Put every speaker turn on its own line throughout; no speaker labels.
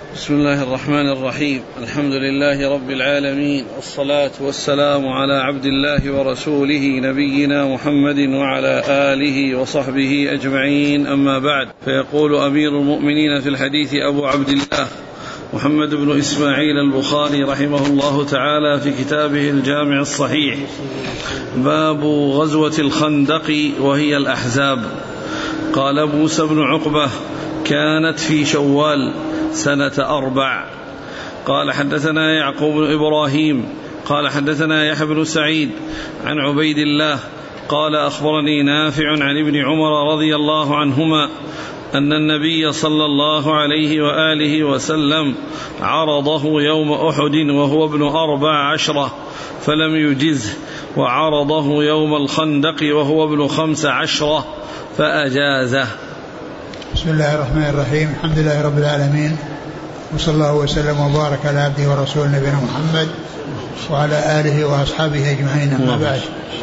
بسم الله الرحمن الرحيم. الحمد لله رب العالمين، والصلاة والسلام على عبد الله ورسوله نبينا محمد وعلى آله وصحبه أجمعين، أما بعد. فيقول أمير المؤمنين في الحديث أبو عبد الله محمد بن إسماعيل البخاري رحمه الله تعالى في كتابه الجامع الصحيح: باب غزوة الخندق وهي الأحزاب. قال موسى بن عقبة: كانت في شوال سنة 4. قال حدثنا يعقوب بن إبراهيم قال حدثنا يحيى بن سعيد عن عبيد الله قال أخبرني نافع عن ابن عمر رضي الله عنهما أن النبي صلى الله عليه وآله وسلم عرضه يوم أحد وهو ابن 14 فلم يجزه، وعرضه يوم الخندق وهو ابن 15 فأجازه.
بسم الله الرحمن الرحيم. الحمد لله رب العالمين، وصلى الله وسلم وبارك على عبده ورسوله نبينا محمد وعلى آله وأصحابه أجمعين، أما بعد.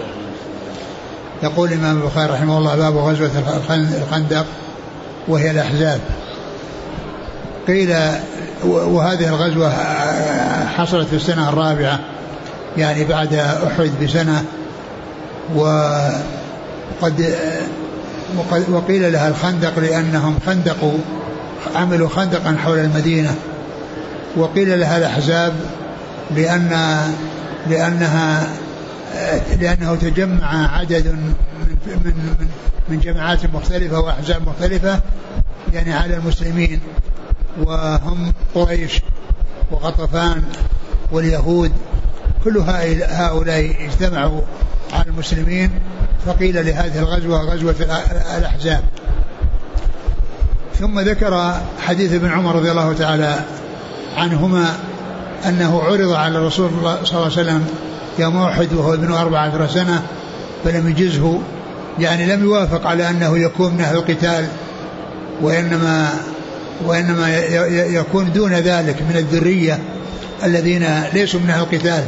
يقول الإمام البخاري رحمه الله: باب غزوة الخندق وهي الأحزاب. قيل وهذه الغزوة حصلت في السنة 4، يعني بعد أحد بسنة، وقيل لها الخندق لأنهم عملوا خندقا حول المدينة، وقيل لها الأحزاب لأنه تجمع عدد من جماعات مختلفة وأحزاب مختلفة يعني على المسلمين، وهم قريش وغطفان واليهود، كل هؤلاء اجتمعوا على المسلمين، فقيل لهذه الغزوة غزوة الأحزاب. ثم ذكر حديث ابن عمر رضي الله تعالى عنهما أنه عرض على الرسول صلى الله عليه وسلم يوم أحد وهو ابن 14 سنة فلم يجزه، يعني لم يوافق على أنه يكون من أهل القتال، وإنما يكون دون ذلك من الذرية الذين ليسوا من أهل القتال.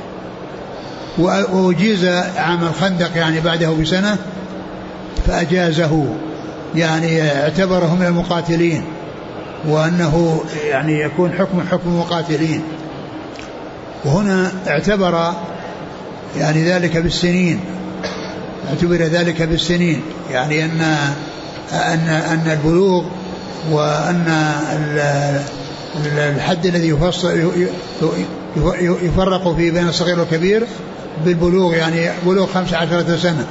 وأجيز عام الخندق يعني بعده بسنة فأجازه، يعني اعتبره من المقاتلين، وأنه يعني يكون حكم المقاتلين. وهنا اعتبر يعني ذلك بالسنين، اعتبر ذلك بالسنين، يعني أن البلوغ وأن الحد الذي يفرق فيه بين الصغير والكبير بالبلوغ، يعني بلوغ 15 سنة،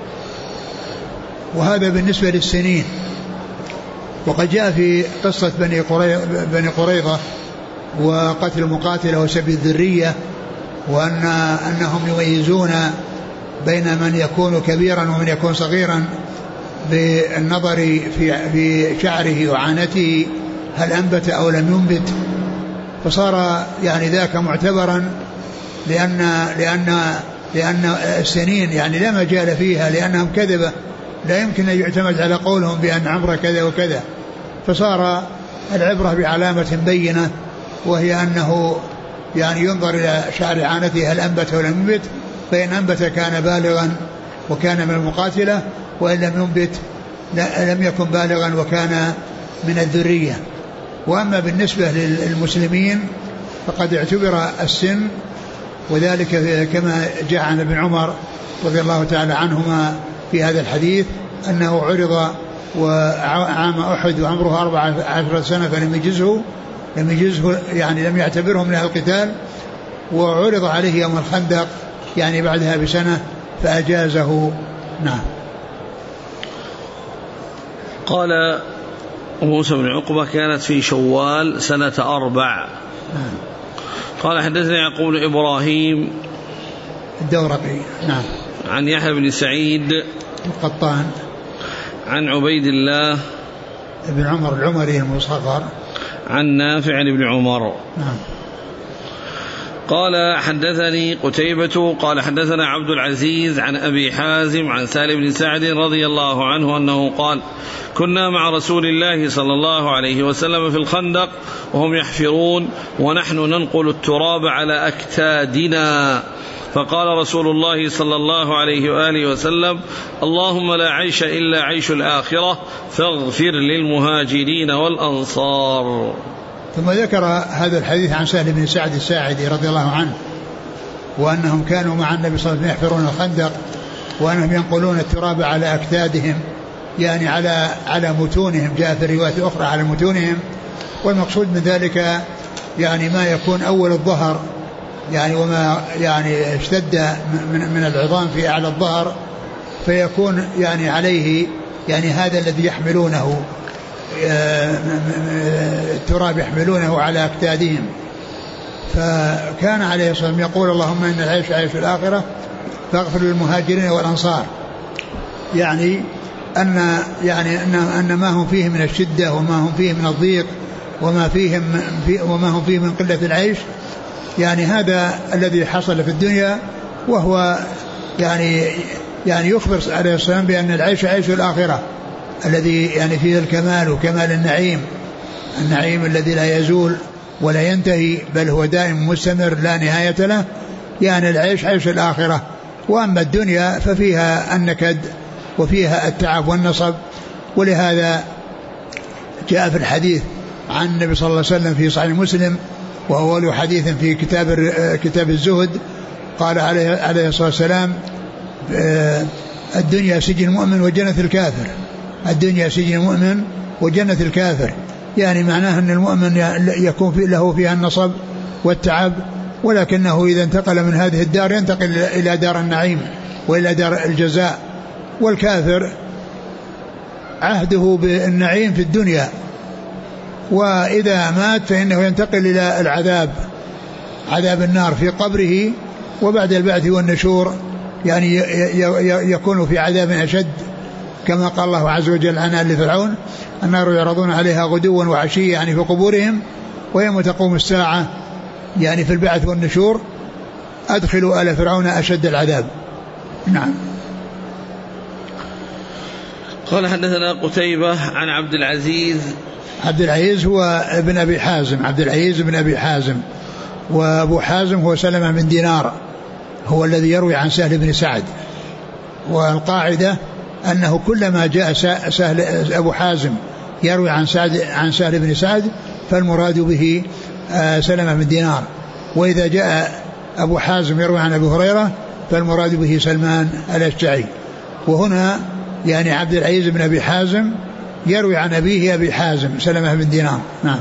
وهذا بالنسبة للسنين. وقد جاء في قصة بني قريظة وقتل المقاتلة وسبي الذرية، وأنهم يميزون بين من يكون كبيرا ومن يكون صغيرا بالنظر في شعره وعانته هل أنبت أو لم ينبت، فصار يعني ذاك معتبرا، لأن السنين يعني لا مجال فيها، لأنهم كذبة لا يمكن أن يعتمد على قولهم بأن عمره كذا وكذا، فصار العبرة بعلامة بينة، وهي أنه يعني ينظر إلى شعر عانته هل أنبت أو لم ينبت، فإن أنبت كان بالغا وكان من المقاتلة، وإن لم ينبت لم يكن بالغا وكان من الذرية. وأما بالنسبة للمسلمين فقد اعتبر السن، وذلك كما جاء عن ابن عمر رضي الله تعالى عنهما في هذا الحديث أنه عرض وعام أحد وعمره 14 سنة فلم يجزه يعني لم يعتبره من أهل القتال، وعرض عليه يوم الخندق يعني بعدها بسنة فأجازه. نعم.
قال موسى بن عقبة: كانت في شوال سنة 4.
نعم.
قال حدثنا يعقوب بن إبراهيم
الدورقي. نعم.
عن يحيى بن سعيد
القطان
عن عبيد الله
ابن عمر العمري المصغر
عن نافع عن ابن عمر.
نعم.
قال حدثني قتيبة قال حدثنا عبد العزيز عن أبي حازم عن سالم بن سعد رضي الله عنه أنه قال: كنا مع رسول الله صلى الله عليه وسلم في الخندق وهم يحفرون ونحن ننقل التراب على أكتادنا، فقال رسول الله صلى الله عليه وآله وسلم: اللهم لا عيش إلا عيش الآخرة فاغفر للمهاجرين والأنصار.
ثم ذكر هذا الحديث عن سهل بن سعد الساعدي رضي الله عنه وأنهم كانوا مع النبي صلى الله عليه وسلم يحفرون الخندق وأنهم ينقلون التراب على أكتادهم يعني على متونهم. جاء في رواية أخرى على متونهم. والمقصود من ذلك يعني ما يكون أول الظهر يعني وما يعني اشتد من العظام في أعلى الظهر فيكون يعني عليه يعني هذا الذي يحملونه التراب يحملونه على أكتادهم. فكان عليه الصلاة والسلام يقول اللهم إن العيش عيش الآخرة فاغفر للمهاجرين والأنصار يعني أن ما هم فيه من الشدة وما هم فيه من الضيق وما هم فيه من قلة العيش يعني هذا الذي حصل في الدنيا. وهو يعني يخبر عليه السلام بأن العيش عيش الآخرة الذي يعني فيه الكمال وكمال النعيم الذي لا يزول ولا ينتهي بل هو دائم مستمر لا نهاية له. يعني العيش عيش الآخرة. وأما الدنيا ففيها النكد وفيها التعب والنصب. ولهذا جاء في الحديث عن النبي صلى الله عليه وسلم في صحيح مسلم وهو أول حديث في كتاب الزهد قال عليه الصلاة والسلام الدنيا سجن المؤمن وجنة الكافر. الدنيا سجن المؤمن وجنة الكافر يعني معناه أن المؤمن يكون له فيها النصب والتعب ولكنه إذا انتقل من هذه الدار ينتقل إلى دار النعيم وإلى دار الجزاء. والكافر عهده بالنعيم في الدنيا وإذا مات فإنه ينتقل إلى العذاب عذاب النار في قبره وبعد البعث والنشور يعني يكون في عذاب أشد كما قال الله عز وجل عن آل فرعون النار يعرضون عليها غدوا وعشيا يعني في قبورهم ويوم تقوم الساعة يعني في البعث والنشور أدخلوا آل فرعون أشد العذاب. نعم.
قال حدثنا قتيبة عن عبد العزيز
هو ابن أبي حازم عبد العزيز بن أبي حازم وأبو حازم هو سلمة بن دينار هو الذي يروي عن سهل بن سعد. والقاعدة أنه كلما جاء سهل أبو حازم يروي عن سهل بن سعد فالمراد به سلمة بن دينار. وإذا جاء أبو حازم يروي عن أبي هريرة فالمراد به سلمان الأشجعي. وهنا يعني عبد العزيز بن أبي حازم يروي عن أبيه أبي حازم سلمة بن دينار. نعم.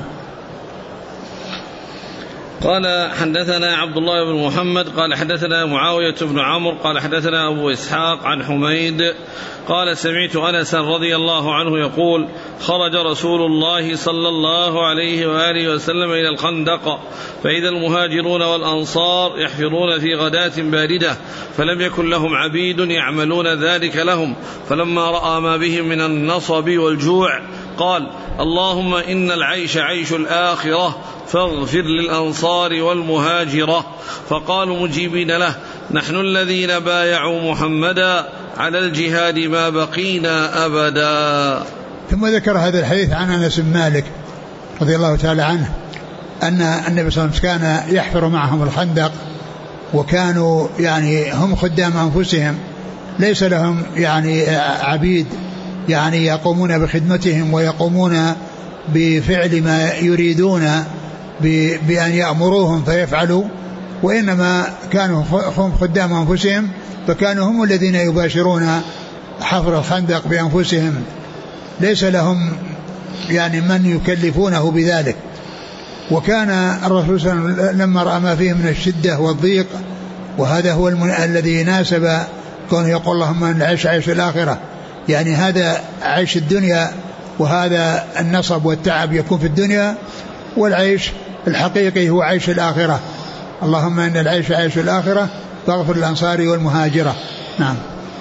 قال حدثنا عبد الله بن محمد قال حدثنا معاوية بن عمرو قال حدثنا أبو إسحاق عن حميد قال سمعت أنس رضي الله عنه يقول خرج رسول الله صلى الله عليه وآله وسلم إلى الخندق فإذا المهاجرون والأنصار يحفرون في غداة باردة فلم يكن لهم عبيد يعملون ذلك لهم فلما رأى ما بهم من النصب والجوع قال اللهم إن العيش عيش الآخرة فاغفر للأنصار والمهاجرة. فقالوا مجيبين له نحن الذين بايعوا محمدا على الجهاد ما بقينا أبدا.
ثم ذكر هذا الحديث عن أنس بن مالك رضي الله تعالى عنه أن النبي صلى الله عليه وسلم كان يحفر معهم الخندق وكانوا يعني هم خدام أنفسهم ليس لهم يعني عبيد يعني يقومون بخدمتهم ويقومون بفعل ما يريدون بأن يأمروهم فيفعلوا وإنما كانوا هم خدام أنفسهم فكانوا هم الذين يباشرون حفر الخندق بأنفسهم ليس لهم يعني من يكلفونه بذلك. وكان الرسول صلى الله عليه وسلم لما رأى ما فيه من الشدة والضيق وهذا هو الذي ناسب كونه يقول اللهم ان العيش عيش الآخرة يعني هذا عيش الدنيا وهذا النصب والتعب يكون في الدنيا والعيش الحقيقي هو عيش الآخرة. اللهم ان العيش عيش الآخرة فاغفر للأنصار والمهاجرة. نعم.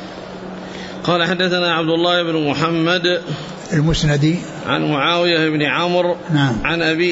قال حدثنا عبد الله بن محمد
المسندي عن
معاوية بن عمرو
نعم.
عن أبي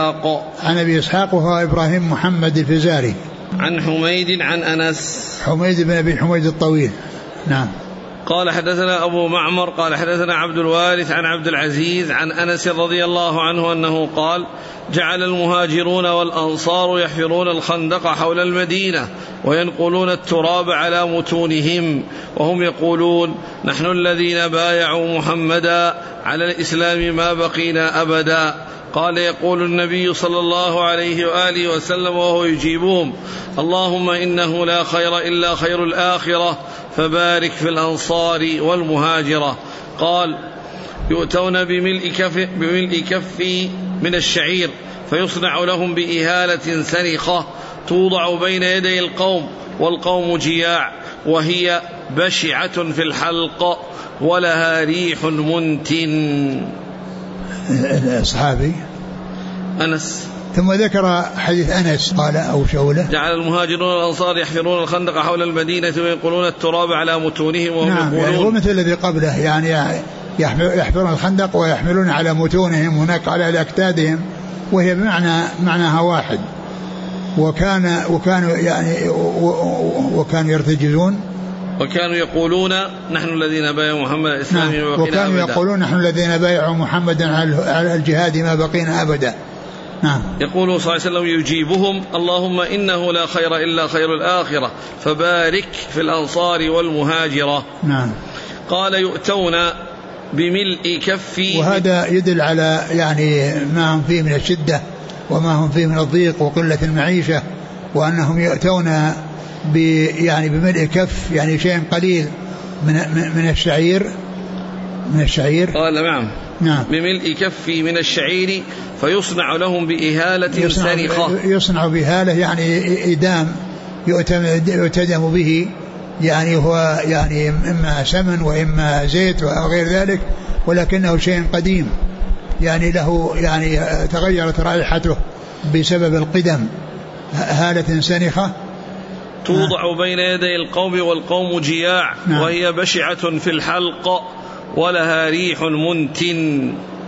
إسحاق
وهو إبراهيم محمد الفزاري
عن حميد عن أنس
حميد بن أبي حميد الطويل. نعم.
قال حدثنا أبو معمر قال حدثنا عبد الوارث عن عبد العزيز عن أنس رضي الله عنه أنه قال جعل المهاجرون والأنصار يحفرون الخندق حول المدينة وينقلون التراب على متونهم وهم يقولون نحن الذين بايعوا محمدا على الإسلام ما بقينا أبدا قال يقول النبي صلى الله عليه وآله وسلم وهو يجيبهم: اللهم إنه لا خير إلا خير الآخرة فبارك في الأنصار والمهاجرة. قال: يؤتون بملء كف من الشعير فيصنع لهم بإهالة سنخة توضع بين يدي القوم والقوم جياع وهي بشعة في الحلق ولها ريح منتن.
الصحابي
أنس.
ثم ذكر حديث أنس قال أو شوله:
جعل المهاجرون والأنصار يحفرون الخندق حول المدينة وينقلون التراب على متونهم وهم
نعم
يقولون.
يعني هو مثل الذي قبله، يعني يحفرون الخندق ويحملون على متونهم هناك على أكتادهم، وهي معناها واحد. وكانوا يرتجزون
وكانوا يقولون: نحن الذين بايعوا محمد الإسلام ما بقينا
وكانوا
أبدا.
يقولون: نحن الذين بايعوا محمدا على الجهاد ما بقينا أبدا. نعم.
يقول صلى الله عليه وسلم يجيبهم: اللهم إنه لا خير إلا خير الآخرة فبارك في الأنصار والمهاجرة.
نعم.
قال: يؤتون بملء كفي.
وهذا يدل على يعني ما هم فيه من الشدة وما هم فيه من الضيق وقلة المعيشة، وأنهم يؤتون بملء كف، يعني شيء قليل من الشعير.
قال: نعم. بملء كفي من الشعير فيصنع لهم بإهالة سنخة.
يصنع بإهالة يعني إدام يؤتدم به، يعني هو يعني إما سمن وإما زيت وغير ذلك، ولكنه شيء قديم يعني له يعني تغيرت رائحته بسبب القدم. هالة سنخة
توضع بين يدي القوم والقوم جياع وهي بشعة في الحلق ولها ريح منتن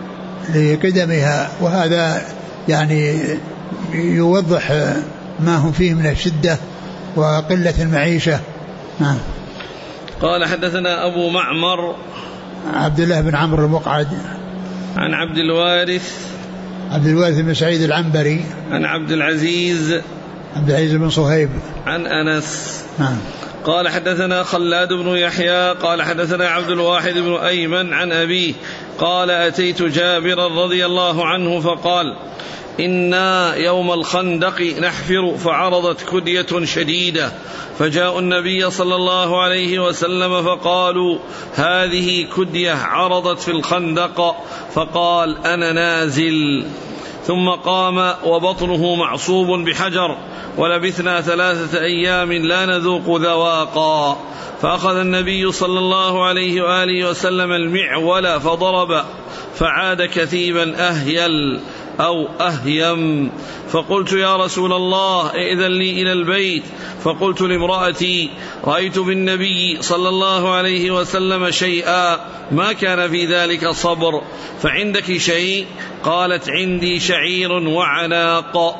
لقدمها. وهذا يعني يوضح ما هم فيه من الشدة وقلة المعيشة.
قال: حدثنا أبو معمر
عبد الله بن عمرو المقعد
عن عبد الوارث
بن سعيد العنبري
عن عبد العزيز
بن صهيب
عن أنس. قال: حدثنا خلاد بن يحيى قال: حدثنا عبد الواحد بن أيمن عن أبيه قال: أتيت جابرا رضي الله عنه فقال: إنا يوم الخندق نحفر فعرضت كدية شديدة، فجاءوا النبي صلى الله عليه وسلم فقالوا: هذه كدية عرضت في الخندق، فقال: أنا نازل. ثم قام وبطنه معصوب بحجر، ولبثنا 3 أيام لا نذوق ذواقا، فأخذ النبي صلى الله عليه وآله وسلم المعول فضرب، فعاد كثيبا أهيل أو أهيم، فقلت: يا رسول الله ائذن لي إلى البيت. فقلت لامرأتي: رأيت بالنبي صلى الله عليه وسلم شيئا ما كان في ذلك صبر، فعندك شيء؟ قالت: عندي شعير وعناق.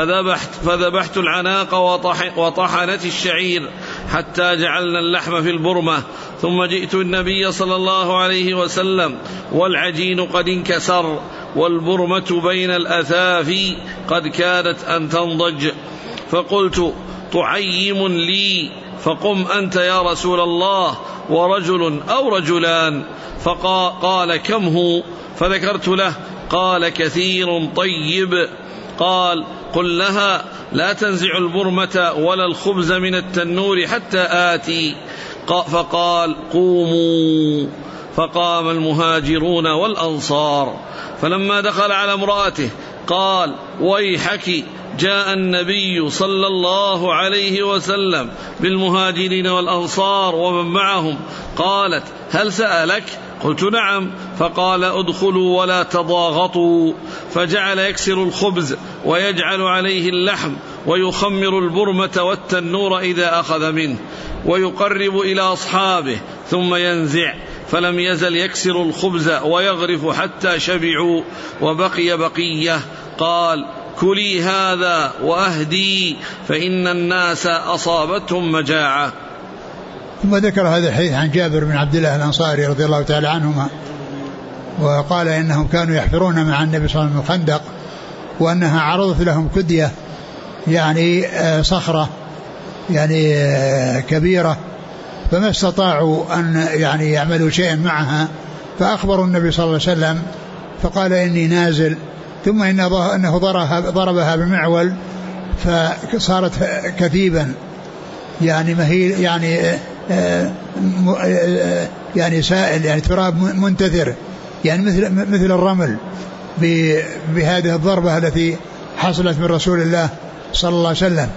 فذبحت العناق وطحنت الشعير حتى جعلنا اللحم في البرمة، ثم جئت النبي صلى الله عليه وسلم والعجين قد انكسر والبرمة بين الأثافي قد كادت أن تنضج، فقلت: تعيم لي، فقم أنت يا رسول الله، ورجل أو رجلان. فقال: كم هو؟ فذكرت له، قال: كثير طيب. قال: قل لها لا تنزع البرمة ولا الخبز من التنور حتى آتي. فقال: قوموا. فقام المهاجرون والأنصار، فلما دخل على امرأته قال: ويحك، جاء النبي صلى الله عليه وسلم بالمهاجرين والأنصار ومن معهم. قالت: هل سألك؟ قلت: نعم. فقال: ادخلوا ولا تضاغطوا. فجعل يكسر الخبز ويجعل عليه اللحم ويخمر البرمة والتنور إذا أخذ منه، ويقرب إلى أصحابه ثم ينزع، فلم يزل يكسر الخبز ويغرف حتى شبعوا وبقي بقية. قال: كلي هذا وأهدي، فإن الناس أصابتهم مجاعة.
ثم ذكر هذا الحديث عن جابر بن عبد الله الأنصاري رضي الله تعالى عنهما، وقال إنهم كانوا يحفرون مع النبي صلى الله عليه وسلم الخندق، وأنها عرضت لهم كدية يعني صخرة يعني كبيرة، فما استطاعوا أن يعني يعملوا شيئا معها، فأخبروا النبي صلى الله عليه وسلم، فقال: إني نازل. ثم أنه ضربها بمعول فصارت كثيبا يعني مهيل يعني سائل يعني تراب منتثر يعني مثل الرمل بهذه الضربة التي حصلت من رسول الله صلى الله عليه وسلم.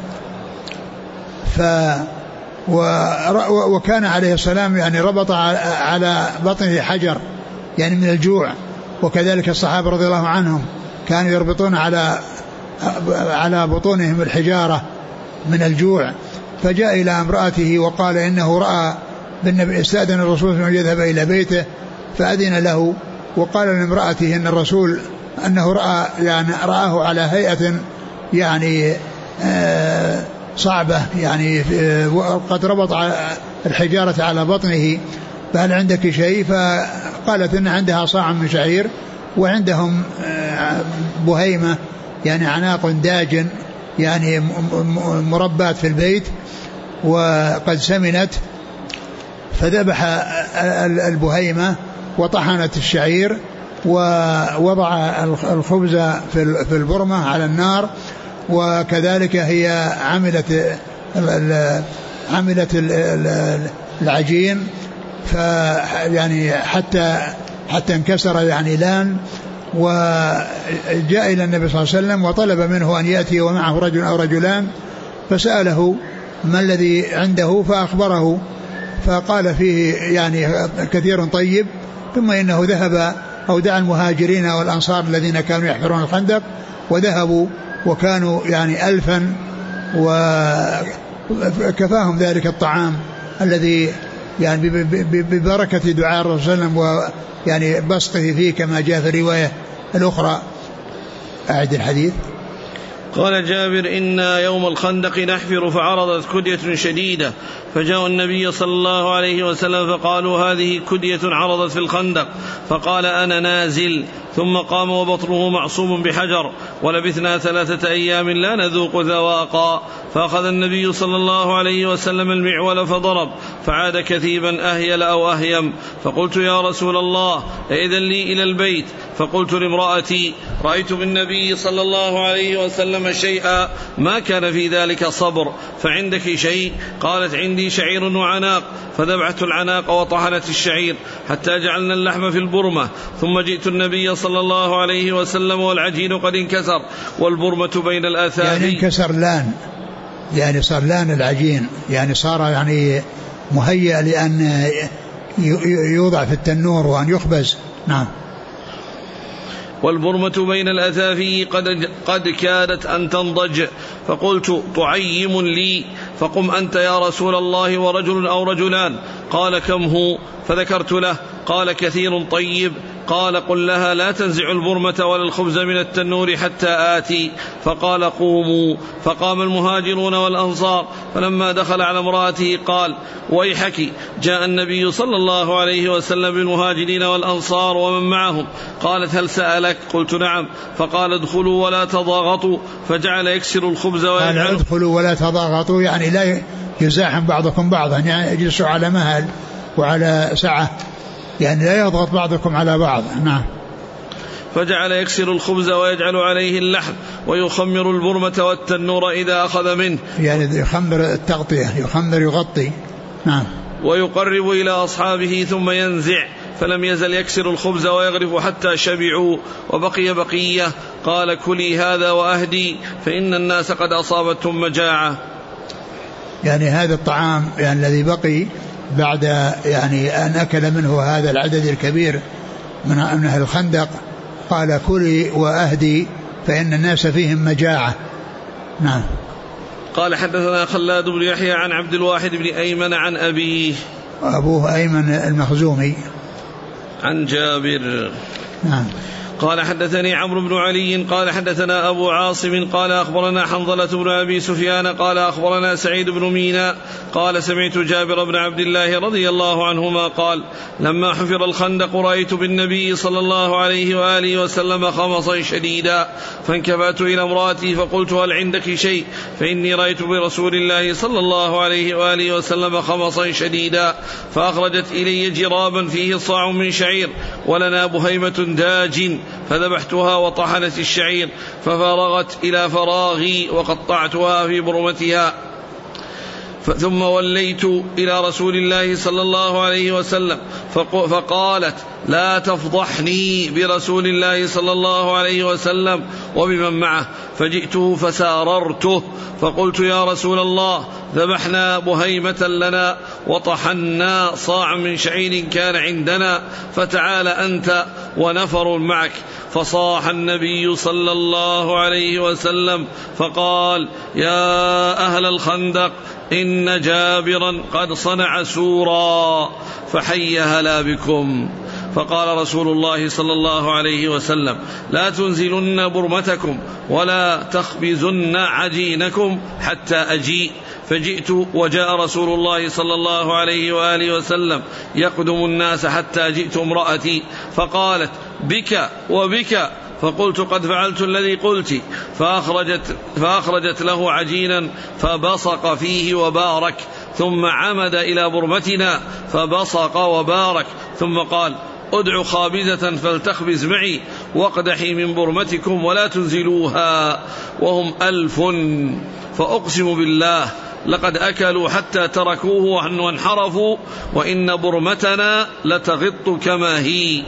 وكان عليه السلام يعني ربط على بطنه حجر يعني من الجوع، وكذلك الصحابة رضي الله عنهم كانوا يربطون على بطونهم الحجارة من الجوع. فجاء إلى امرأته وقال إنه رأى بالنبي، استأذن الرسول أن يذهب إلى بيته فأذن له، وقال لامرأته إن الرسول أنه رآه على هيئة يعني صعبة يعني قد ربط الحجارة على بطنه، فهل عندك شيء؟ فقالت إن عندها صاع من شعير وعندهم بهيمة يعني عناق داجن يعني مربات في البيت وقد سمنت، فذبح البهيمة وطحنت الشعير ووضع الخبز في البرمة على النار، وكذلك هي عملت العجين فيعني حتى انكسر يعني لان، وجاء إلى النبي صلى الله عليه وسلم وطلب منه أن يأتي ومعه رجل أو رجلان، فسأله ما الذي عنده فأخبره، فقال فيه يعني كثير طيب، ثم إنه ذهب أو دعا المهاجرين والأنصار الذين كانوا يحفرون الخندق وذهبوا وكانوا يعني 1000 وكفاهم ذلك الطعام الذي يعني ببركة دعاء الرسول صلى الله عليه وسلم ويعني بسطه فيه كما جاء في الرواية الأخرى. أعد الحديث.
قال جابر إنا يوم الخندق نحفر فعرضت كدية شديدة فجاء النبي صلى الله عليه وسلم فقالوا هذه كدية عرضت في الخندق، فقال أنا نازل، ثم قام وبطنه معصوم بحجر، ولبثنا 3 أيام لا نذوق ذواقا، فأخذ النبي صلى الله عليه وسلم المعول فضرب فعاد كثيبا أهيل أو أهيم، فقلت يا رسول الله إذن لي إلى البيت، فقلت لامرأتي رأيت بالنبي صلى الله عليه وسلم شيئا ما كان في ذلك صبر، فعندك شيء؟ قالت عندي شعير وعناق، فذبحت العناق وطحنت الشعير حتى جعلنا اللحم في البرمة، ثم جئت النبي صلى الله عليه وسلم والعجين قد انكسر والبرمة بين الآثار.
يعني انكسر لان، يعني صار لان العجين، يعني صار يعني مهيأ لأن يوضع في التنور وأن يخبز. نعم.
والبرمة بين الأثافي قد كادت أن تنضج، فقلت تعيم لي، فقم أنت يا رسول الله ورجل أو رجلان. قال كم هو؟ فذكرت له. قال كثير طيب. قال قل لها لا تنزع البرمة ولا الخبز من التنور حتى آتي. فقال قوموا، فقام المهاجرون والأنصار، فلما دخل على امرأته قال ويحك، جاء النبي صلى الله عليه وسلم بالمهاجرين والأنصار ومن معهم. قالت هل سألك؟ قلت نعم. فقال ادخلوا ولا تضاغطوا، فجعل يكسر الخبز
قال ادخلوا ولا تضاغطوا يعني لا يزاحم بعضكم بعضا، يعني يجلسوا على مهل وعلى سعة، يعني لا يضغط بعضكم على بعض. نعم.
فجعل يكسر الخبز ويجعل عليه اللحم ويخمر البرمة والتنور إذا أخذ منه،
يعني يخمر التغطية، يخمر يغطي. نعم.
ويقرب إلى أصحابه ثم ينزع، فلم يزل يكسر الخبز ويغرف حتى شبعوا وبقي بقية. قال كلي هذا وأهدي، فإن الناس قد أصابتهم مجاعة.
يعني هذا الطعام يعني الذي بقي بعد يعني أن أكل منه هذا العدد الكبير من أهل الخندق، قال كلي وأهدي فإن الناس فيهم مجاعة. نعم.
قال حدثنا خلاد بن يحيى عن عبد الواحد بن أيمن عن أبيه،
أبوه أيمن المخزومي،
عن جابر.
نعم.
قال حدثني عمرو بن علي قال حدثنا أبو عاصم قال أخبرنا حنظلة بن أبي سفيان قال أخبرنا سعيد بن مينا قال سمعت جابر بن عبد الله رضي الله عنهما قال لما حفر الخندق رأيت بالنبي صلى الله عليه وآله وسلم خمصا شديدا، فانكفأت إلى امرأتي فقلت هل عندك شيء؟ فإني رأيت برسول الله صلى الله عليه وآله وسلم خمصا شديدا، فأخرجت إلي جرابا فيه صاع من شعير ولنا بهيمة داج فذبحتها وطحنت الشعير ففرغت إلى فراغي وقطعتها في برمتها. ثم وليت إلى رسول الله صلى الله عليه وسلم فقالت لا تفضحني برسول الله صلى الله عليه وسلم وبمن معه. فجئته فساررته فقلت يا رسول الله ذبحنا بهيمة لنا وطحنا صاع من شعير كان عندنا فتعال أنت ونفر معك. فصاح النبي صلى الله عليه وسلم فقال يا أهل الخندق إن جابرا قد صنع سورا فحي هلا بكم. فقال رسول الله صلى الله عليه وسلم لا تنزلن برمتكم ولا تخبزن عجينكم حتى أجيء. فجئت وجاء رسول الله صلى الله عليه وآله وسلم يقدم الناس حتى جئت امرأتي فقالت بك وبك. فقلت قد فعلت الذي قلت. فأخرجت له عجينا فبصق فيه وبارك ثم عمد إلى برمتنا فبصق وبارك ثم قال ادع خابزة فلتخبز معي واقدحي من برمتكم ولا تنزلوها وهم 1000. فأقسم بالله لقد أكلوا حتى تركوه وانحرفوا وإن برمتنا لتغط كما هي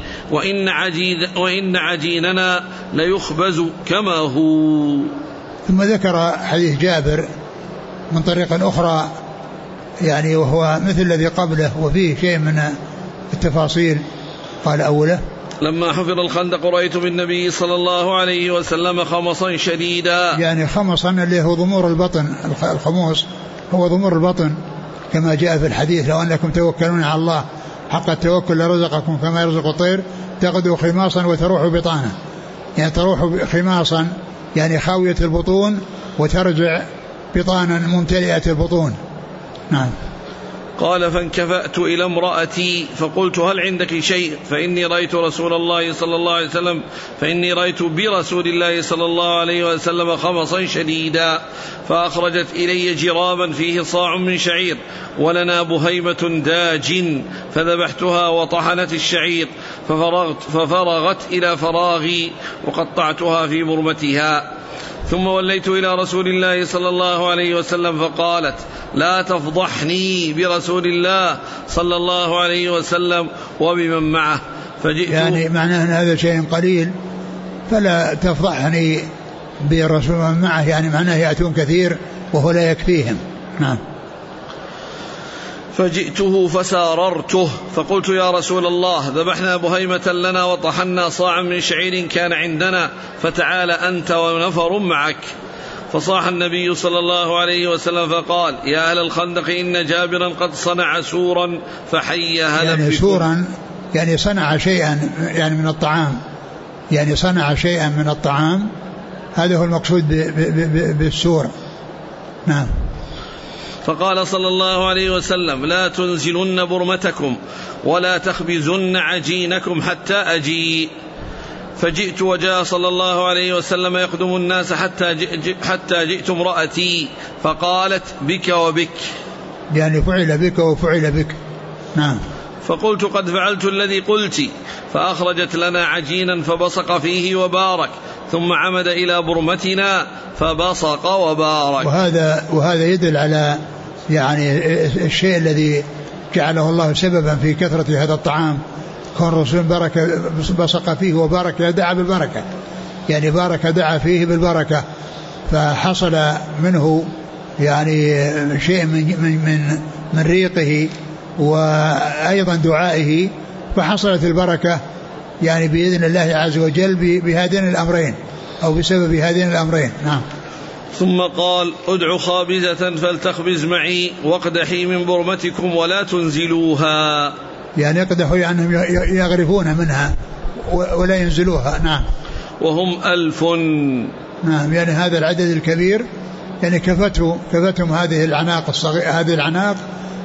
وإن عجيننا ليخبز كما هو.
ثم ذكر حديث جابر من طريق أخرى يعني وهو مثل الذي قبله وفيه شيء من التفاصيل. قال أوله
لما حفر الخندق رأيت بالنبي صلى الله عليه وسلم خمصا شديدا،
يعني خمصا اللي هو ضمور البطن، الخموص هو ضمور البطن كما جاء في الحديث لو أنكم توكلون على الله حق التوكل لرزقكم كما يرزق الطير تغدو خماصا وتروح بطانا، يعني تروح خماصا يعني خاوية البطون وترجع بطانا ممتلئة البطون. نعم.
قال فانكفأت إلى امرأتي فقلت هل عندك شيء فإني رأيت برسول الله صلى الله عليه وسلم خمصا شديدا. فأخرجت إلي جرابا فيه صاع من شعير ولنا بهيمة داج فذبحتها وطحنت الشعير ففرغت إلى فراغي وقطعتها في برمتها. ثم وليت إلى رسول الله صلى الله عليه وسلم فقالت لا تفضحني برسول الله صلى الله عليه وسلم وبمن معه. فجئت
يعني معناه أن هذا شيء قليل فلا تفضحني برسول من معه، يعني معناه يأتون كثير وهو لا يكفيهم. نعم.
فجئته فساررته فقلت يا رسول الله ذبحنا بهيمة لنا وطحنا صاعا من شعير كان عندنا فتعال أنت ونفر معك. فصاح النبي صلى الله عليه وسلم فقال يا أهل الخندق إن جابرا قد صنع سورا فحي هلا
يعني
بكم.
سورا يعني صنع شيئا يعني من الطعام، يعني صنع شيئا من الطعام، هذا هو المقصود بالسور. نعم.
فقال صلى الله عليه وسلم لا تنزلن برمتكم ولا تخبزن عجينكم حتى أجيء. فجئت وجاء صلى الله عليه وسلم يقدم الناس حتى جئت امرأتي فقالت بك وبك،
يعني فعل بك وفعل بك. نعم.
فقلت قد فعلت الذي قلت. فأخرجت لنا عجينا فبصق فيه وبارك ثم عمد إلى برمتنا فبصق وبارك.
وهذا يدل على يعني الشيء الذي جعله الله سببا في كثرة هذا الطعام، كون الرسول بصق فيه وبارك دعا بالبركة، يعني بارك دعا فيه بالبركة فحصل منه يعني شيء من ريقه وأيضا دعائه فحصلت البركة يعني بإذن الله عز وجل بهذين الأمرين أو بسبب هذين الأمرين. نعم.
ثم قال ادع خابزة فلتخبز معي واقدحي من برمتكم ولا تنزلوها،
يعني يقدحوا يعني يغرفون منها ولا ينزلوها. نعم.
وهم 1000.
نعم، يعني هذا العدد الكبير يعني كفتهم هذه العناق الصغيرة، هذه العناق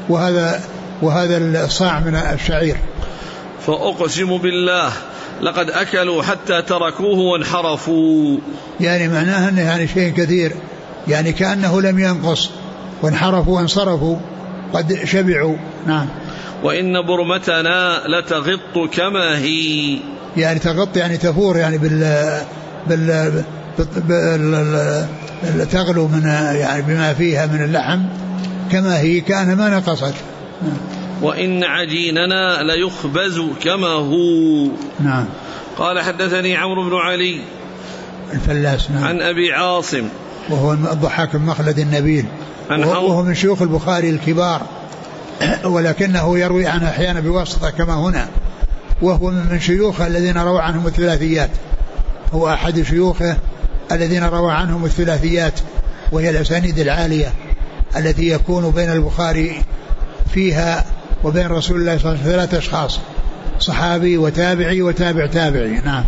وهذا الصاع من الشعير.
فأقسم بالله لقد أكلوا حتى تركوه وانحرفوا، يعني
معناه أنه يعني شيء كثير، يعني كأنه لم ينقص وانحرفوا وانصرفوا قد شبعوا. نعم.
وإن برمتنا لتغط كما هي،
يعني تغطي يعني تفور يعني تغلو من يعني بما فيها من اللحم كما هي كأنها ما نقصت.
وإن عجيننا ليخبز كما هو.
نعم.
قال حدثني عمرو بن علي
الفلاس نعم.
عن أبي عاصم
وهو الضحاك بن مخلد النبيل وهو من شيوخ البخاري الكبار ولكنه يروي عنه أحيانا بواسطة كما هنا وهو من شيوخه الذين روى عنهم الثلاثيات هو أحد شيوخه الذين روى عنهم الثلاثيات وهي الأسانيد العالية التي يكون بين البخاري فيها وبين رسول الله صلى الله عليه وسلم 3 أشخاص صحابي وتابعي وتابع تابعي. نعم.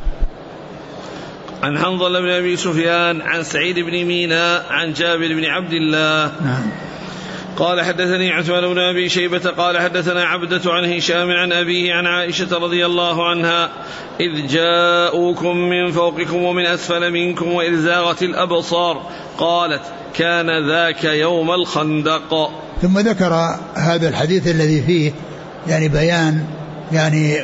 عن حنظلة بن أبي سفيان عن سعيد بن مينا عن جابر بن عبد الله.
نعم.
قال حدثني عثمان بن أبي شيبة قال حدثنا عبدة عن هشام عن أبيه عن عائشة رضي الله عنها إذ جاءوكم من فوقكم ومن أسفل منكم وإذ زاغت الأبصار قالت كان ذاك يوم الخندق.
ثم ذكر هذا الحديث الذي فيه يعني بيان يعني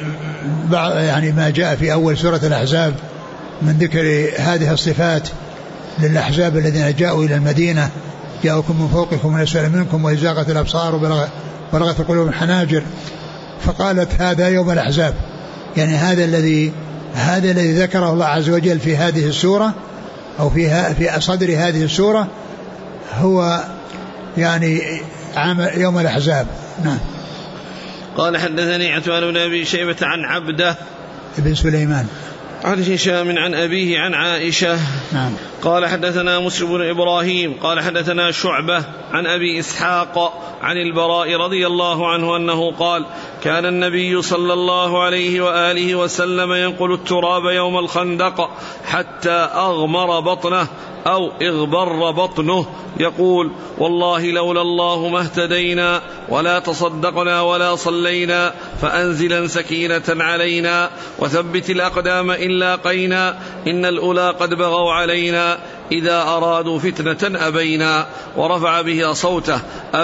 ما جاء في أول سورة الأحزاب من ذكر هذه الصفات للأحزاب الذين جاءوا إلى المدينة جاءوكم من فوقكم ومن أسفل منكم وإذ زاغت الأبصار وبلغت القلوب الحناجر فقالت هذا يوم الأحزاب يعني هذا الذي ذكره الله عز وجل في هذه السورة أو في صدر هذه السورة هو يعني يوم الأحزاب. نعم.
قال حدثني عثمان بن أبي شيبة عن عبده
ابن سليمان
عن هشام عن أبيه عن عائشة.
نعم.
قال حدثنا مسلم بن إبراهيم قال حدثنا شعبة عن أبي إسحاق عن البراء رضي الله عنه أنه قال كان النبي صلى الله عليه وآله وسلم ينقل التراب يوم الخندق حتى أغمر بطنه أو اغبر بطنه يقول والله لولا الله ما اهتدينا ولا تصدقنا ولا صلينا فأنزلا سكينة علينا وثبت الأقدام إن لاقينا إن الأولى قد بغوا علينا إذا أرادوا فتنة أبينا ورفع بها صوته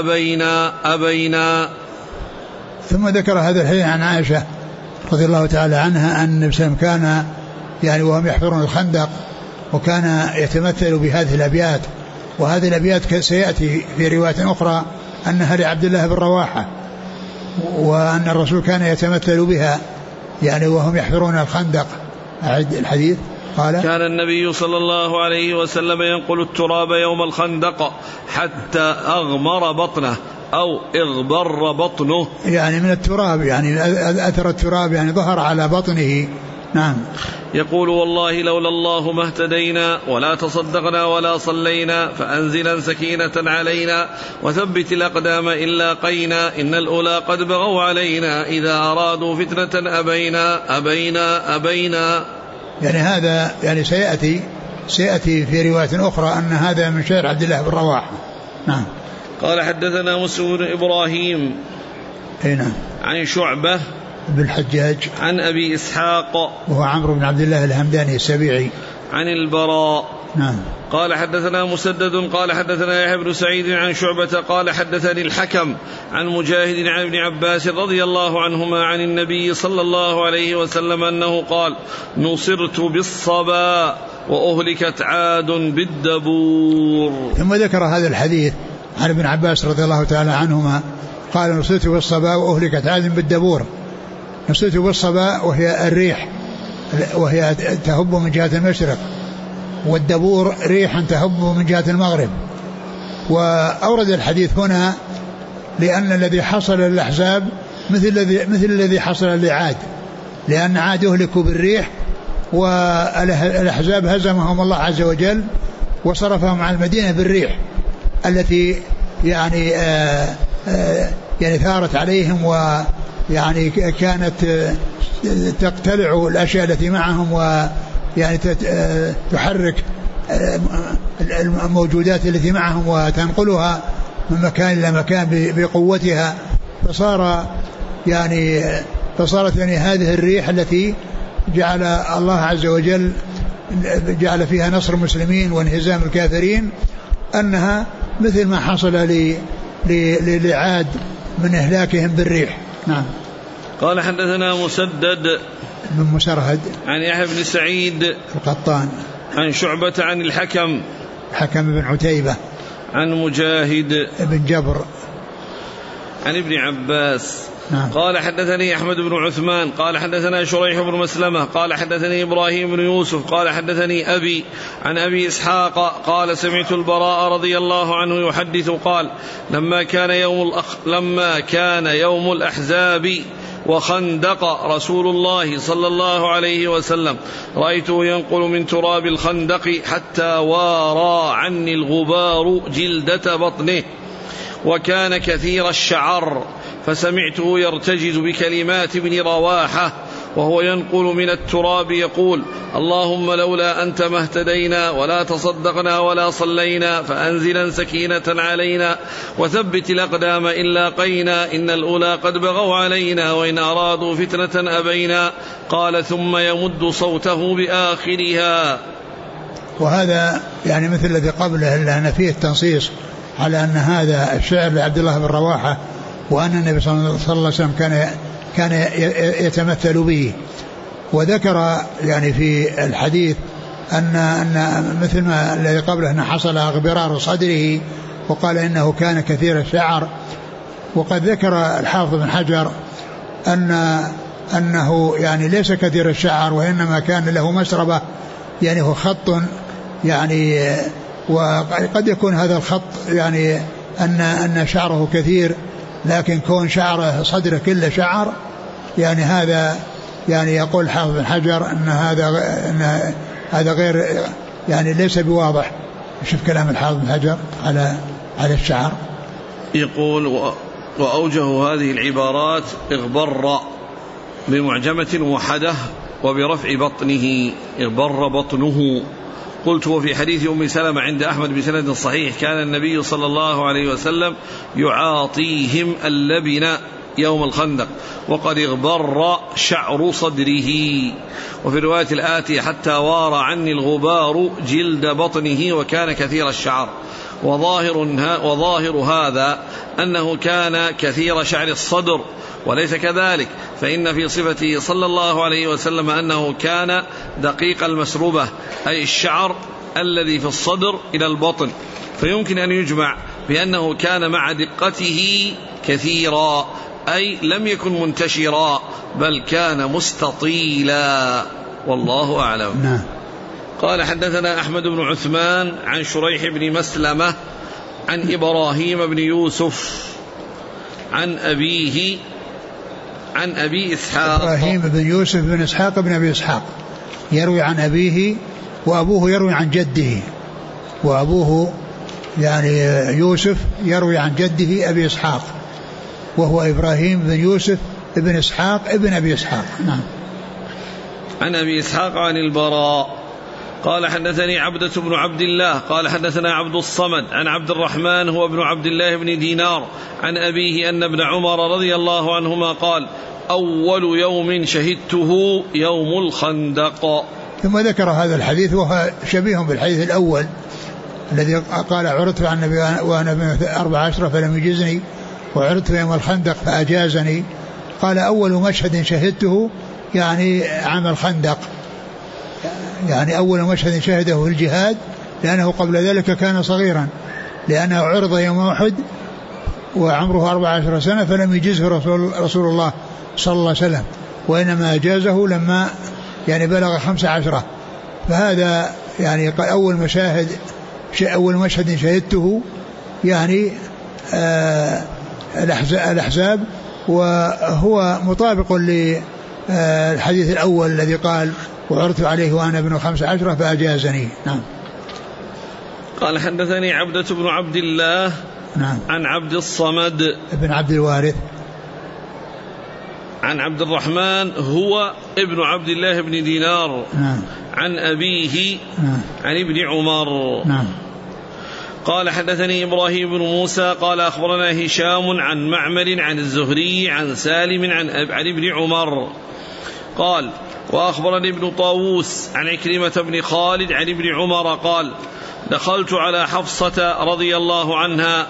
أبينا.
ثم ذكر هذا الحديث عن عائشة رضي الله تعالى عنها أن النبي صلى الله عليه وسلم كان يعني وهم يحفرون الخندق وكان يتمثل بهذه الأبيات وهذه الأبيات سيأتي في رواية أخرى أنها لعبد الله بن رواحة وأن الرسول كان يتمثل بها يعني وهم يحفرون الخندق. أعد الحديث. قال
كان النبي صلى الله عليه وسلم ينقل التراب يوم الخندق حتى أغمر بطنه أو اغبر بطنه
يعني من التراب يعني أثر التراب يعني ظهر على بطنه. نعم.
يقول والله لولا الله ما اهتدينا ولا تصدقنا ولا صلينا فأنزلا سكينة علينا وثبت الأقدام إن لاقينا إن الأولى قد بغوا علينا إذا أرادوا فتنة أبينا. يعني
هذا يعني سيأتي في رواية أخرى أن هذا من شعر عبد الله بن رواحة. نعم.
قال حدثنا مسلم بن إبراهيم
نعم.
عن شعبة
بالحجاج
عن أبي إسحاق
وهو عمرو بن عبد الله الهمداني السبيعي عن
البراء.
نعم.
قال حدثنا مسدد قال حدثنا يحيى بن سعيد عن شعبة قال حدثني الحكم عن مجاهد عن ابن عباس رضي الله عنهما عن النبي صلى الله عليه وسلم أنه قال نصرت بالصبا وأهلكت عاد بالدبور.
ثم ذكر هذا الحديث عن ابن عباس رضي الله تعالى عنهما قال نصرت بالصبا وأهلكت عاد بالدبور. نصرت بالصبا وهي الريح وهي تهب من جهة المشرق والدبور ريح تهب من جهة المغرب. وأورد الحديث هنا لأن الذي حصل للأحزاب مثل الذي حصل لعاد لأن عاد أهلكوا بالريح والأحزاب هزمهم الله عز وجل وصرفهم عن المدينة بالريح التي يعني ثارت عليهم ويعني كانت تقتلع الأشياء التي معهم ويعني تحرك الموجودات التي معهم وتنقلها من مكان إلى مكان بقوتها فصارت يعني هذه الريح التي جعل الله عز وجل جعل فيها نصر المسلمين وانهزام الكافرين أنها مثل ما حصل لعاد من إهلاكهم بالريح. نعم.
قال حدثنا مسدد
بن مسرهد
عن يحيى بن سعيد
القطان
عن شعبة عن الحكم
بن عتيبة
عن مجاهد
بن جبر
عن ابن عباس
نعم.
قال حدثني أحمد بن عثمان قال حدثنا شريح بن مسلمة قال حدثني إبراهيم بن يوسف قال حدثني أبي عن أبي إسحاق قال سمعت البراء رضي الله عنه يحدث قال لما كان يوم الأحزاب وخندق رسول الله صلى الله عليه وسلم رأيته ينقل من تراب الخندق حتى وارى عني الغبار جلدة بطنه وكان كثير الشعر فسمعته يرتجز بكلمات ابن رواحة وهو ينقل من التراب يقول اللهم لولا أنت ما اهتدينا ولا تصدقنا ولا صلينا فأنزلا سكينة علينا وثبت الأقدام إن لاقينا إن الأولى قد بغوا علينا وإن أرادوا فتنة أبينا قال ثم يمد صوته بآخرها.
وهذا يعني مثل الذي قبله لأن فيه التنصيص على أن هذا الشعر لعبد الله بن رواحة وأن النبي صلى الله عليه وسلم كان يتمثل به. وذكر يعني في الحديث أن مثل ما الذي قبله أن حصل اغبرار صدره وقال إنه كان كثير الشعر. وقد ذكر الحافظ بن حجر أنه يعني ليس كثير الشعر وإنما كان له مسربة يعني هو خط يعني وقد يكون هذا الخط يعني أن شعره كثير لكن كون شعره صدره كله شعر يعني هذا يعني يقول حافظ بن حجر أن هذا غير يعني ليس بواضح. شوف كلام الحافظ بن حجر على الشعر
يقول وأوجه هذه العبارات اغبر بمعجمة موحدة وبرفع بطنه اغبر بطنه. قلت وفي حديث أم سلمة عند أحمد بسند صحيح كان النبي صلى الله عليه وسلم يعاطيهم اللبن يوم الخندق وقد اغبر شعر صدره. وفي الرواية الآتية حتى وار عني الغبار جلد بطنه وكان كثير الشعر. وظاهر هذا أنه كان كثير شعر الصدر وليس كذلك فإن في صفته صلى الله عليه وسلم أنه كان دقيق المسروبة أي الشعر الذي في الصدر إلى البطن فيمكن أن يجمع بأنه كان مع دقته كثيرا أي لم يكن منتشرا بل كان مستطيلا والله أعلم.
نعم.
قال حدثنا أحمد بن عثمان عن شريح بن مسلمة عن إبراهيم بن يوسف عن أبيه عن أبي إسحاق.
إبراهيم بن يوسف بن إسحاق بن أبي إسحاق يروي عن أبيه وأبوه يروي عن جده وأبوه يعني يوسف يروي عن جده أبي إسحاق وهو إبراهيم بن يوسف بن إسحاق ابن أبي إسحاق. نعم.
عن أبي إسحاق عن البراء قال حدثني عبدة بن عبد الله قال حدثنا عبد الصمد عن عبد الرحمن هو ابن عبد الله بن دينار عن أبيه أن ابن عمر رضي الله عنهما قال أول يوم شهدته يوم الخندق.
ثم ذكر هذا الحديث وهو شبيه بالحديث الأول الذي قال عرضت عن النبي وأنا ابن 14 فلم يجزني وعرضت يوم الخندق فأجازني. قال أول مشهد شهدته يعني عام الخندق يعني أول مشهد شهده الجهاد لأنه قبل ذلك كان صغيرا لأنه عرض يوم أحد وعمره 14 سنة فلم يجزه رسول الله صلى الله عليه وسلم وإنما أجازه لما يعني بلغ 15. فهذا يعني أول مشهد شهدته يعني الأحزاب وهو مطابق للحديث الأول الذي قال وعرضت عليه وأنا ابن 15 فأجازني. نعم.
قال حدثني عبدة بن عبد الله
نعم.
عن عبد الصمد
ابن عبد الوارث
عن عبد الرحمن هو ابن عبد الله بن دينار
نعم.
عن أبيه
نعم.
عن ابن عمر.
نعم.
قال حدثني إبراهيم بن موسى قال أخبرنا هشام عن معمر عن الزهري عن سالم عن ابن عمر قال وأخبرني ابن طاووس عن عكرمة بن خالد عن ابن عمر قال دخلت على حفصة رضي الله عنها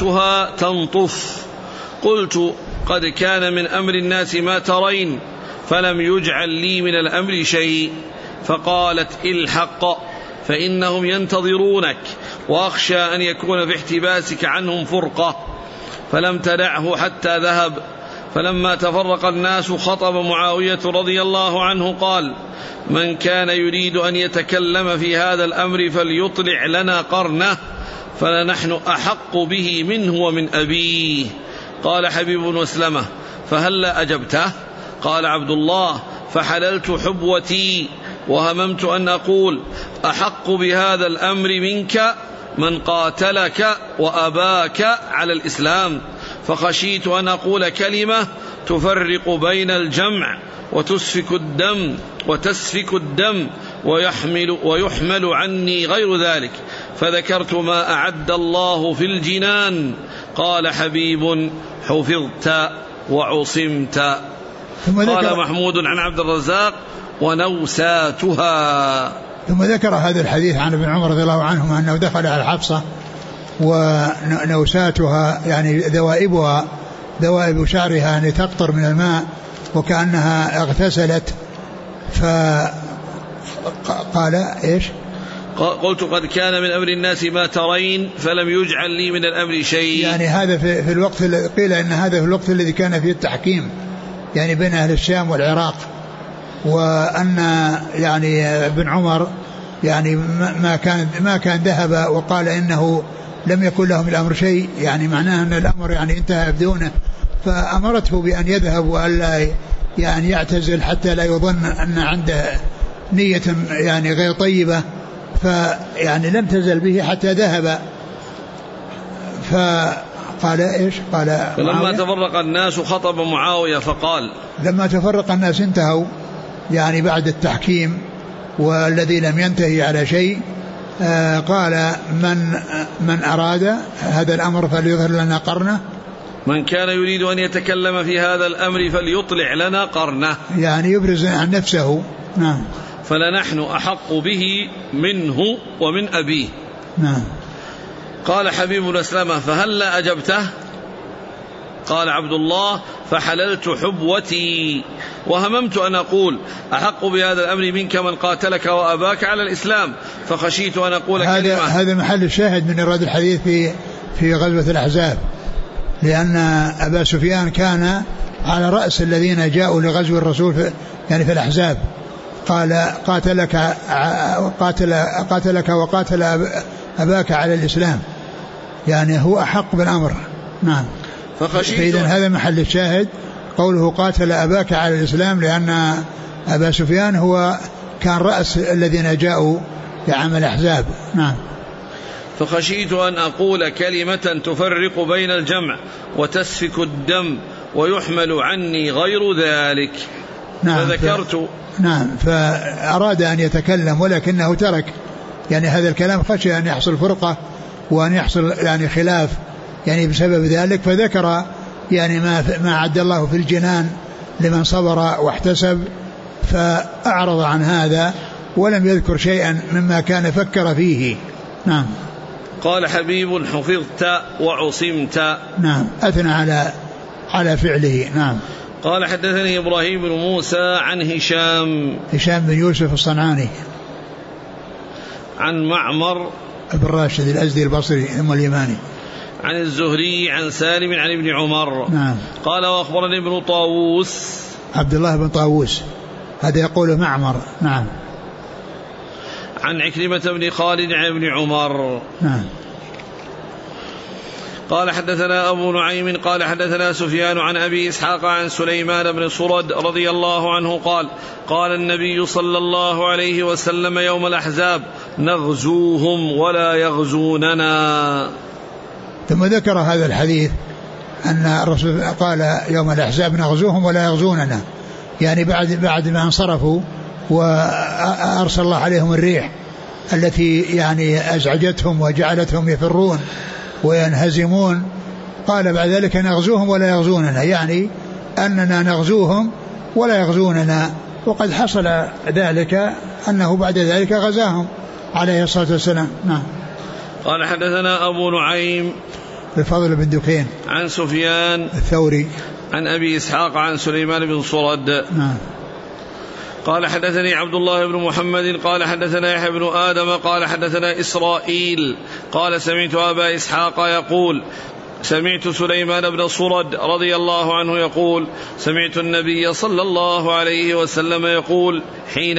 ونسواتها تنطف قلت قد كان من أمر الناس ما ترين فلم يجعل لي من الأمر شيء. فقالت الحق فإنهم ينتظرونك وأخشى أن يكون في احتباسك عنهم فرقة. فلم تدعه حتى ذهب. فلما تفرق الناس خطب معاوية رضي الله عنه قال: من كان يريد أن يتكلم في هذا الأمر فليطلع لنا قرنه فلنحن أحق به منه ومن أبيه. قال حبيب بن مسلمة: فهلا أجبته؟ قال عبد الله: فحللت حبوتي وهممت أن أقول: أحق بهذا الأمر منك من قاتلك وأباك على الإسلام، فخشيت أن أقول كلمة تفرق بين الجمع وتسفك الدم ويحمل عني غير ذلك، فذكرت ما أعد الله في الجنان. قال حبيب: حفظت وعصمت. قال محمود عن عبد الرزاق: ونوساتها.
ثم ذكر هذا الحديث عن ابن عمر رضي الله عنهما أنه دخل على حفصة ونوساتها يعني ذوائبها، ذوائب شعرها يعني تقطر من الماء وكأنها اغتسلت. فقال إيش؟
قلت: قد كان من أمر الناس ما ترين فلم يجعل لي من الأمر شيء.
يعني هذا في الوقت قيل إن هذا في الوقت الذي كان فيه التحكيم يعني بين أهل الشام والعراق، وأن يعني ابن عمر يعني ما كان ذهب وقال إنه لم يكن لهم الأمر شيء، يعني معناه أن الأمر يعني انتهى بدونه، فأمرته بأن يذهب وألا يعني يعتزل حتى لا يظن أن عنده نية يعني غير طيبة، فيعني لم تزل به حتى ذهب. فقال إيش؟ قال:
فلما تفرق الناس خطب معاوية فقال:
لما تفرق الناس انتهوا يعني بعد التحكيم والذي لم ينتهي على شيء، قال: من أراد هذا الأمر فليظهر لنا قرنه.
من كان يريد أن يتكلم في هذا الأمر فليطلع لنا قرنه،
يعني يبرز عن نفسه. نعم.
فلنحن أحق به منه ومن أبيه.
نعم.
قال حبيب بن مسلمة: فهلا أجبته؟ قال عبد الله: فحللت حبوتي وهممت أن أقول: أحق بهذا الأمر منك من قاتلك وأباك على الإسلام، فخشيت أن أقول كلمة.
هذا محل الشاهد من إرادة الحديث في غزوة الأحزاب، لأن أبا سفيان كان على رأس الذين جاءوا لغزو الرسول يعني في الأحزاب. قال: قاتلك وقاتل أباك على الإسلام، يعني هو أحق بالأمر. نعم. فإذا هذا محل الشاهد قوله قاتل أباك على الإسلام، لأن أبا سفيان هو كان رأس الذين جاءوا لعمل الأحزاب. نعم.
فخشيت أن أقول كلمة تفرق بين الجمع وتسفك الدم ويحمل عني غير ذلك.
نعم.
فذكرت.
نعم. فأراد أن يتكلم ولكنه ترك يعني هذا الكلام، خشي أن يحصل فرقة وأن يحصل يعني خلاف يعني بسبب ذلك، فذكر يعني ما عد الله في الجنان لمن صبر واحتسب، فأعرض عن هذا ولم يذكر شيئا مما كان فكر فيه. نعم.
قال حبيب: حفظت وعصمت.
نعم. أثنى على فعله. نعم.
قال: حدثني إبراهيم بن موسى عن هشام
بن يوسف الصنعاني
عن معمر
بن راشد الأزدي البصري ثم اليماني
عن الزهري عن سالم عن ابن عمر.
نعم.
قال: وأخبرني ابن طاووس
عبد الله بن طاووس، هذا يقول معمر. نعم.
عن عكرمة بن خالد عن ابن عمر.
نعم.
قال: حدثنا أبو نعيم قال: حدثنا سفيان عن أبي إسحاق عن سليمان بن صرد رضي الله عنه قال: قال النبي صلى الله عليه وسلم يوم الأحزاب: نغزوهم ولا يغزوننا.
ثم ذكر هذا الحديث أن الرسول قال يوم الأحزاب: نغزوهم ولا يغزوننا، يعني بعد ما انصرفوا وأرسل الله عليهم الريح التي يعني أزعجتهم وجعلتهم يفرون وينهزمون، قال بعد ذلك: نغزوهم ولا يغزوننا، يعني أننا نغزوهم ولا يغزوننا. وقد حصل ذلك أنه بعد ذلك غزاهم عليه الصلاة والسلام. نعم.
قال: حدثنا أبو نعيم
الفضل بن دكين
عن سفيان
الثوري
عن أبي إسحاق عن سليمان بن صرد.
نعم.
قال حدثني عبد الله بن محمد قال حدثنا يحيى بن آدم قال حدثنا إسرائيل قال سمعت أبا إسحاق يقول سمعت سليمان بن صرد رضي الله عنه يقول سمعت النبي صلى الله عليه وسلم يقول حين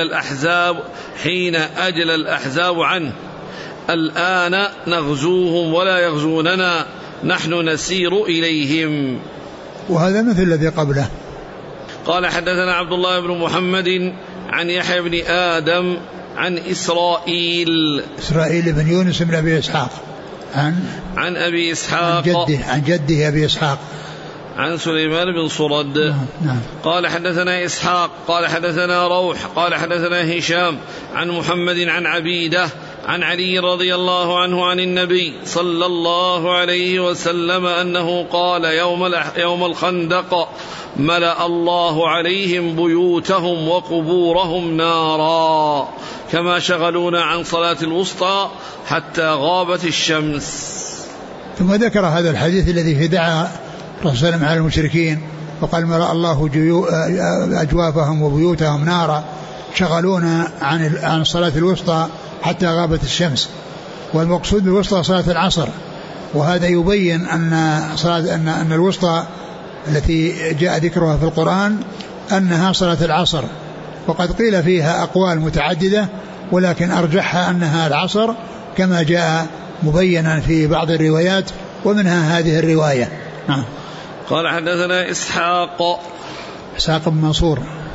أجل الأحزاب عنه الآن نغزوهم ولا يغزوننا نحن نسير إليهم.
وهذا مثل الذي قبله.
قال حدثنا عبد الله بن محمد عن يحيى بن آدم عن إسرائيل
بن يونس بن أبي إسحاق
عن أبي إسحاق
عن جده أبي إسحاق
عن سليمان بن صرد.
نعم.
قال حدثنا إسحاق قال حدثنا روح قال حدثنا هشام عن محمد عن عبيدة عن علي رضي الله عنه عن النبي صلى الله عليه وسلم أنه قال يوم الخندق ملأ الله عليهم بيوتهم وقبورهم نارا كما شغلونا عن صلاة الوسطى حتى غابت الشمس.
ثم ذكر هذا الحديث الذي في دعا الرسول صلى الله عليه وسلم على المشركين وقال ملأ الله أجوافهم وبيوتهم نارا شغلونا عن صلاة الوسطى حتى غابت الشمس. والمقصود بالوسطى صلاة العصر. وهذا يبين أن الوسطى التي جاء ذكرها في القرآن أنها صلاة العصر. وقد قيل فيها أقوال متعددة ولكن أرجحها أنها العصر كما جاء مبينا في بعض الروايات ومنها هذه الرواية.
قال حدثنا إسحاق
بن منصور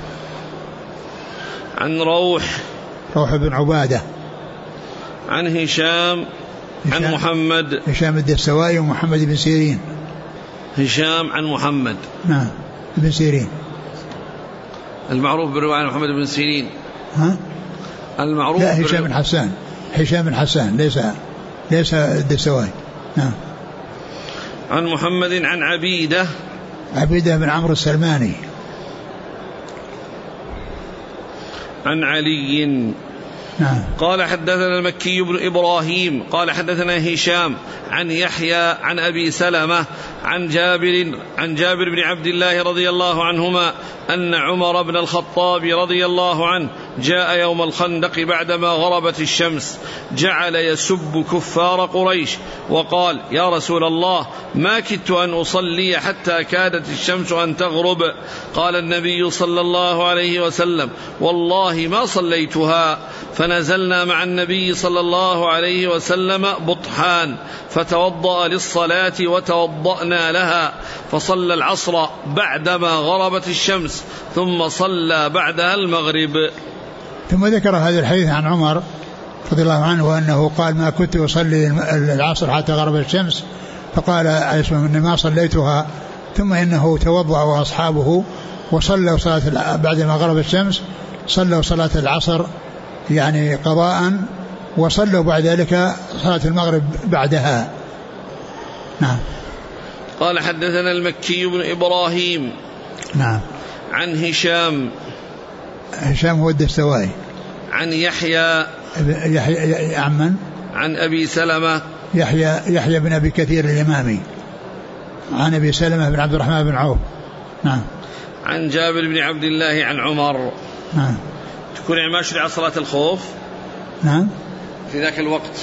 عن روح
بن عبادة
عن هشام عن محمد
هشام الدستوائي ومحمد بن سيرين.
هشام عن محمد
نعم بن سيرين
المعروف بالرواية عن محمد بن سيرين. المعروف
لا هشام بن حسان ليس الدستوائي. نعم.
عن محمد عن
عبيدة بن عمرو السلماني
عن علي.
نعم.
قال حدثنا المكي بن إبراهيم قال حدثنا هشام عن يحيى عن أبي سلمة عن جابر بن عبد الله رضي الله عنهما أن عمر بن الخطاب رضي الله عنه جاء يوم الخندق بعدما غربت الشمس جعل يسب كفار قريش وقال يا رسول الله ما كدت أن أصلي حتى كادت الشمس أن تغرب. قال النبي صلى الله عليه وسلم والله ما صليتها. فنزلنا مع النبي صلى الله عليه وسلم بطحان فتوضأ للصلاة وتوضأنا لها فصلى العصر بعدما غربت الشمس ثم صلى بعدها المغرب.
ثم ذكر هذا الحديث عن عمر رضي الله عنه وأنه قال ما كنت أصلي العصر حتى غربت الشمس فقال إني ما صليتها. ثم إنه توضأ وأصحابه وصلوا صلاة بعدما غربت الشمس صلوا صلاة العصر يعني قضاء وصلوا بعد ذلك صلاة المغرب بعدها. نعم.
قال حدثنا المكي بن إبراهيم.
نعم.
عن هشام
هو الدستوائي.
عن يحيى
عمن
عن أبي سلمة
يحيى بن أبي كثير الإمامي عن أبي سلمة بن عبد الرحمن بن عوف. نعم.
عن جابر بن عبد الله عن عمر.
نعم.
تكون ما شرع صلاة الخوف.
نعم.
في ذاك الوقت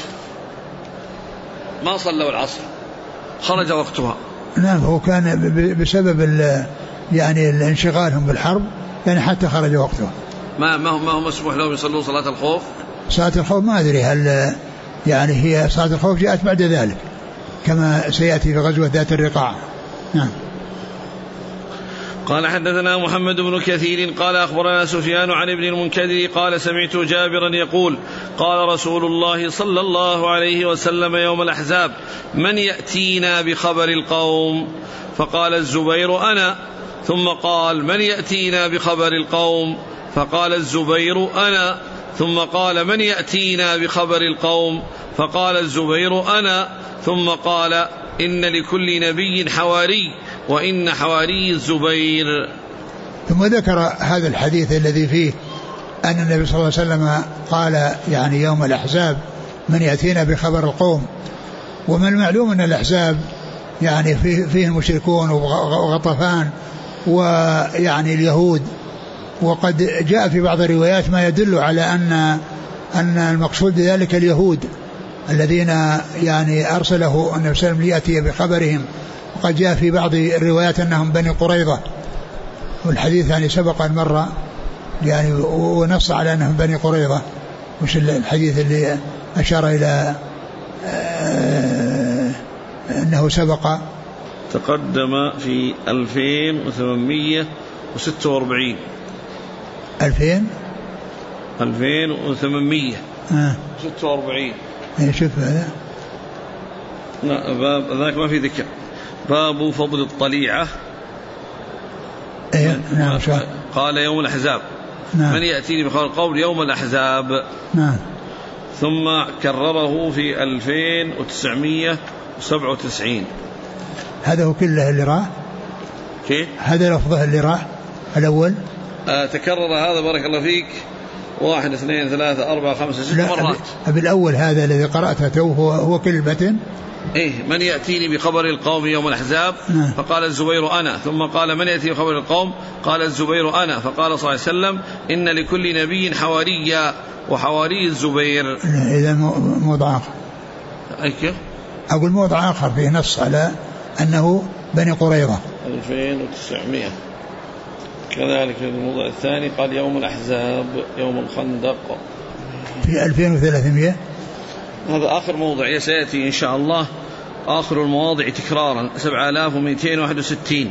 ما صلوا العصر خرج وقتها.
نعم. هو كان بسبب يعني الانشغالهم بالحرب يعني حتى خرج وقتها.
ما هو مسموح لهم يصلون صلاة الخوف.
صلاة الخوف ما أدري هل يعني هي صلاة الخوف جاءت بعد ذلك كما سيأتي في غزوة ذات الرقاع. نعم.
قال حدثنا محمد بن كثير قال أخبرنا سفيان عن ابن المنكدر قال سمعت جابرا يقول قال رسول الله صلى الله عليه وسلم يوم الأحزاب من يأتينا بخبر القوم؟ فقال الزبير أنا. ثم قال من يأتينا بخبر القوم؟ فقال الزبير أنا. ثم قال من يأتينا بخبر القوم؟ فقال الزبير أنا. ثم قال إن لكل نبي حواري وإن حواري الزبير.
ثم ذكر هذا الحديث الذي فيه أن النبي صلى الله عليه وسلم قال يعني يوم الأحزاب من يأتينا بخبر القوم. ومن المعلوم أن الأحزاب يعني فيه المشركون وغطفان ويعني اليهود وقد جاء في بعض الروايات ما يدل على أن المقصود بذلك اليهود الذين يعني أرسله النبي صلى الله عليه وسلم ليأتي بخبرهم. وقد جاء في بعض الروايات أنهم بني قريظة، والحديث يعني سبق المرة يعني ونص على أنهم بني قريظة. وش الحديث اللي أشار إلى أنه سبق
تقدم في 2846 2846
شوف هذا
ذاك ما في ذكر. باب فضل الطليعة.
نعم.
قال يوم الأحزاب. نعم. من يأتيني بخبر القوم يوم الأحزاب.
نعم.
ثم كرره في 2997.
هذا هو كله اللي راه
كيف؟
هذا لفظه اللي راه الأول.
تكرر هذا بارك الله فيك 1 2 3 4 5 6 مرات.
بالأول هذا الذي قرأته هو كلمة
من يأتيني بخبر القوم يوم الأحزاب. فقال الزبير أنا. ثم قال من يأتي بخبر القوم؟ قال الزبير أنا. فقال صلى الله عليه وسلم إن لكل نبي حواريا وحواري الزبير.
إذا موضع آخر.
كيف؟
أقول موضع آخر فيه نص على أنه بني قريظة
2900. كذلك في الموضع الثاني قال يوم الأحزاب يوم الخندق
في 2300.
هذا آخر موضع سيأتي إن شاء الله آخر المواضع تكرارا 7261.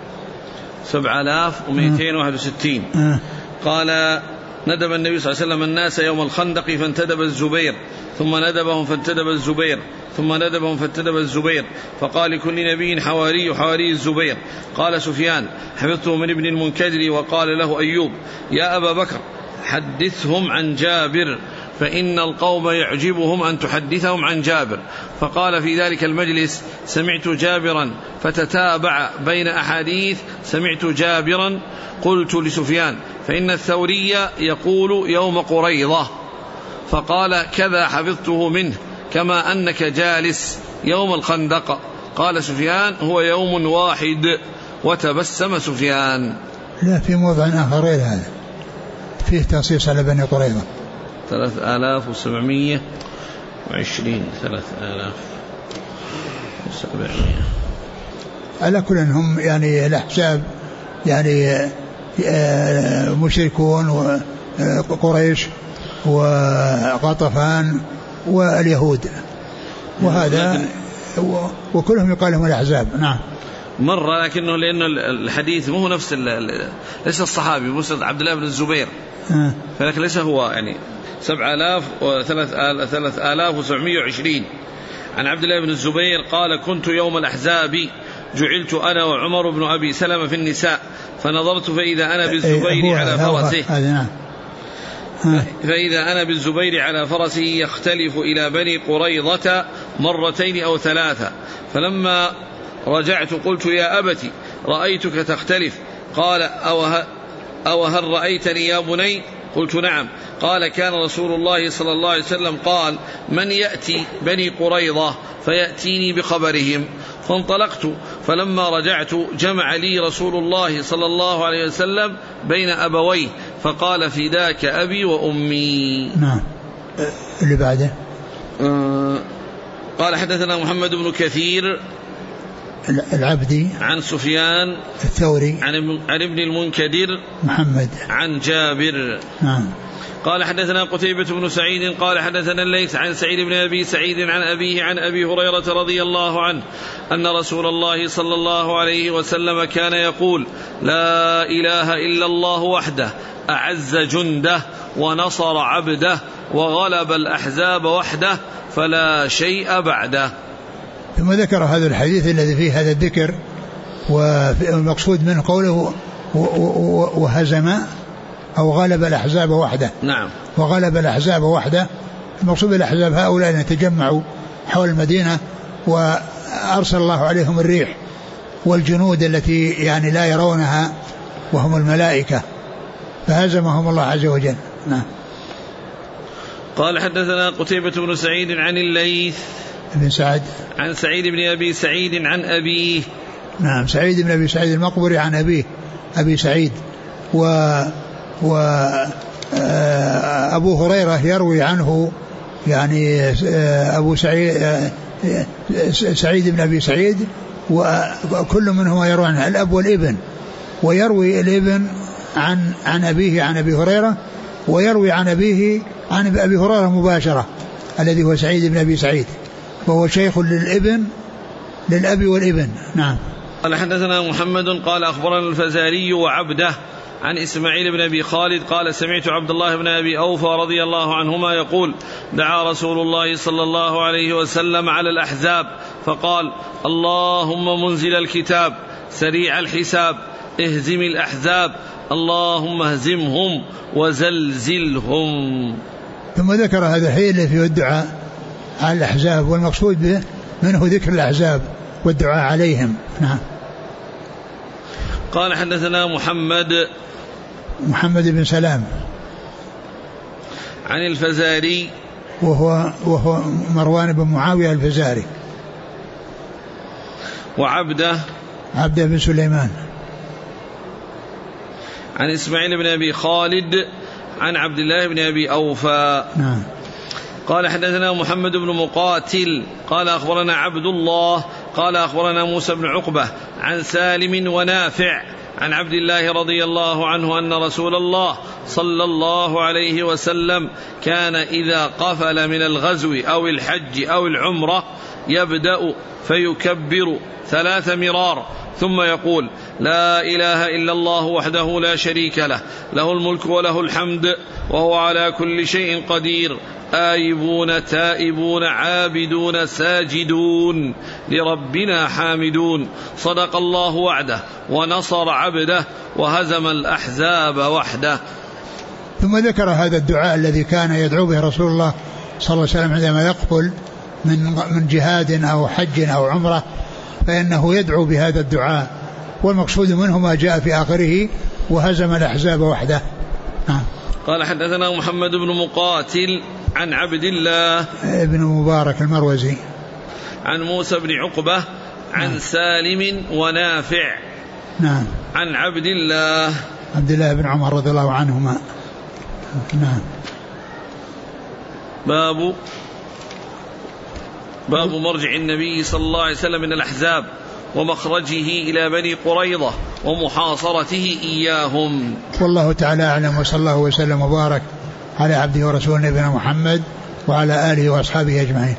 7261. قال ندب النبي صلى الله عليه وسلم الناس يوم الخندق فانتدب الزبير ثم ندبهم فانتدب الزبير ثم ندبهم فانتدب الزبير فقال لكل نبي حواري الزبير. قال سفيان حفظته من ابن المنكدر. وقال له أيوب يا أبا بكر حدثهم عن جابر فإن القوم يعجبهم أن تحدثهم عن جابر. فقال في ذلك المجلس سمعت جابرا فتتابع بين أحاديث سمعت جابرا. قلت لسفيان فإن الثوري يقول يوم قريظة. فقال كذا حفظته منه كما أنك جالس يوم الخندق. قال سفيان هو يوم واحد. وتبسم سفيان.
لا في موضع آخر غير هذا فيه تنصيص على بني قريظة
3720 3700
على كل هم يعني الأحزاب يعني مشركون وقريش وغطفان واليهود وهذا وكلهم يقال لهم الأحزاب. نعم.
مرة لكنه لأنه الحديث مو نفس ليس الصحابي مسند عبد الله بن الزبير فلكن ليس هو يعني 3720 عن عبد الله بن الزبير قال كنت يوم الأحزاب جعلت أنا وعمر بن أبي سلمة في النساء فنظرت فإذا أنا بالزبير على فرسه فإذا أنا بالزبير على فرسه يختلف إلى بني قريظة مرتين أو 3 فلما رجعت قلت يا أبتي رأيتك تختلف. قال أو هل رأيتني يا بني؟ قلت نعم. قال كان رسول الله صلى الله عليه وسلم قال من يأتي بني قريظة فيأتيني بخبرهم. فانطلقت فلما رجعت جمع لي رسول الله صلى الله عليه وسلم بين أبويه فقال فداك أبي وأمي.
نعم. اللي بعده
قال حدثنا محمد بن كثير
العبدي
عن سفيان
الثوري
عن ابن المنكدر
محمد
عن جابر.
نعم.
قال حدثنا قتيبة بن سعيد قال حدثنا الليث عن سعيد بن أبي سعيد عن أبيه عن أبي هريرة رضي الله عنه أن رسول الله صلى الله عليه وسلم كان يقول لا إله إلا الله وحده أعز جنده ونصر عبده وغلب الأحزاب وحده فلا شيء بعده.
ثم ذكر هذا الحديث الذي فيه هذا الذكر والمقصود منه قوله وهزم أو غلب الأحزاب وحده.
نعم.
وغلب الأحزاب وحده المقصود بالأحزاب هؤلاء الذين تجمعوا حول المدينة وأرسل الله عليهم الريح والجنود التي يعني لا يرونها وهم الملائكة فهزمهم الله عز وجل. نعم.
قال حدثنا قتيبة بن سعيد عن الليث
بن سعد
عن سعيد بن أبي سعيد عن أبيه.
نعم. سعيد بن أبي سعيد المقبري عن أبيه أبي سعيد وأبو هريرة يروي عنه يعني أبو سعيد بن أبي سعيد، وكل منهما يروي عنه الأب والابن، ويروي الابن عن أبيه عن أبي هريرة، ويروي عن أبيه عن أبي هريرة مباشرة الذي هو سعيد بن أبي سعيد، وهو شيخ للأب والابن. نعم.
قال حدثنا محمد قال أخبرنا الفزاري وعبده عن إسماعيل بن أبي خالد قال سمعت عبد الله بن أبي أوفى رضي الله عنهما يقول دعا رسول الله صلى الله عليه وسلم على الأحزاب فقال اللهم منزل الكتاب سريع الحساب اهزم الأحزاب اللهم اهزمهم وزلزلهم.
ثم ذكر هذا الحين فيه الدعاء على الأحزاب، والمقصود به منه ذكر الأحزاب والدعاء عليهم. نعم.
قال حدثنا
محمد بن سلام
عن الفزاري
وهو مروان بن معاوية الفزاري،
وعبده
بن سليمان
عن إسماعيل بن أبي خالد عن عبد الله بن أبي أوفى.
نعم.
قال حدثنا محمد بن مقاتل قال أخبرنا عبد الله قال أخبرنا موسى بن عقبة عن سالم ونافع عن عبد الله رضي الله عنه أن رسول الله صلى الله عليه وسلم كان إذا قفل من الغزو أو الحج أو العمرة يبدأ فيكبر 3 مرار ثم يقول لا إله إلا الله وحده لا شريك له له الملك وله الحمد وهو على كل شيء قدير آيبون تائبون عابدون ساجدون لربنا حامدون صدق الله وعده ونصر عبده وهزم الأحزاب وحده.
ثم ذكر هذا الدعاء الذي كان يدعو به رسول الله صلى الله عليه وسلم عندما يقفل من جهاد أو حج أو عمرة، فإنه يدعو بهذا الدعاء، والمقصود منه ما جاء في آخره وهزم الأحزاب وحده.
قال حدثنا محمد بن مقاتل عن عبد الله
ابن مبارك المروزي
عن موسى بن عقبة عن سالم ونافع
نعم
عن عبد الله
بن عمر رضي الله عنهما. نعم.
باب مرجع النبي صلى الله عليه وسلم من الأحزاب ومخرجه إلى بني قريظة ومحاصرته إياهم.
والله تعالى أعلم، وصلى الله وسلم وبارك على عبده ورسوله نبينا محمد وعلى آله وأصحابه أجمعين.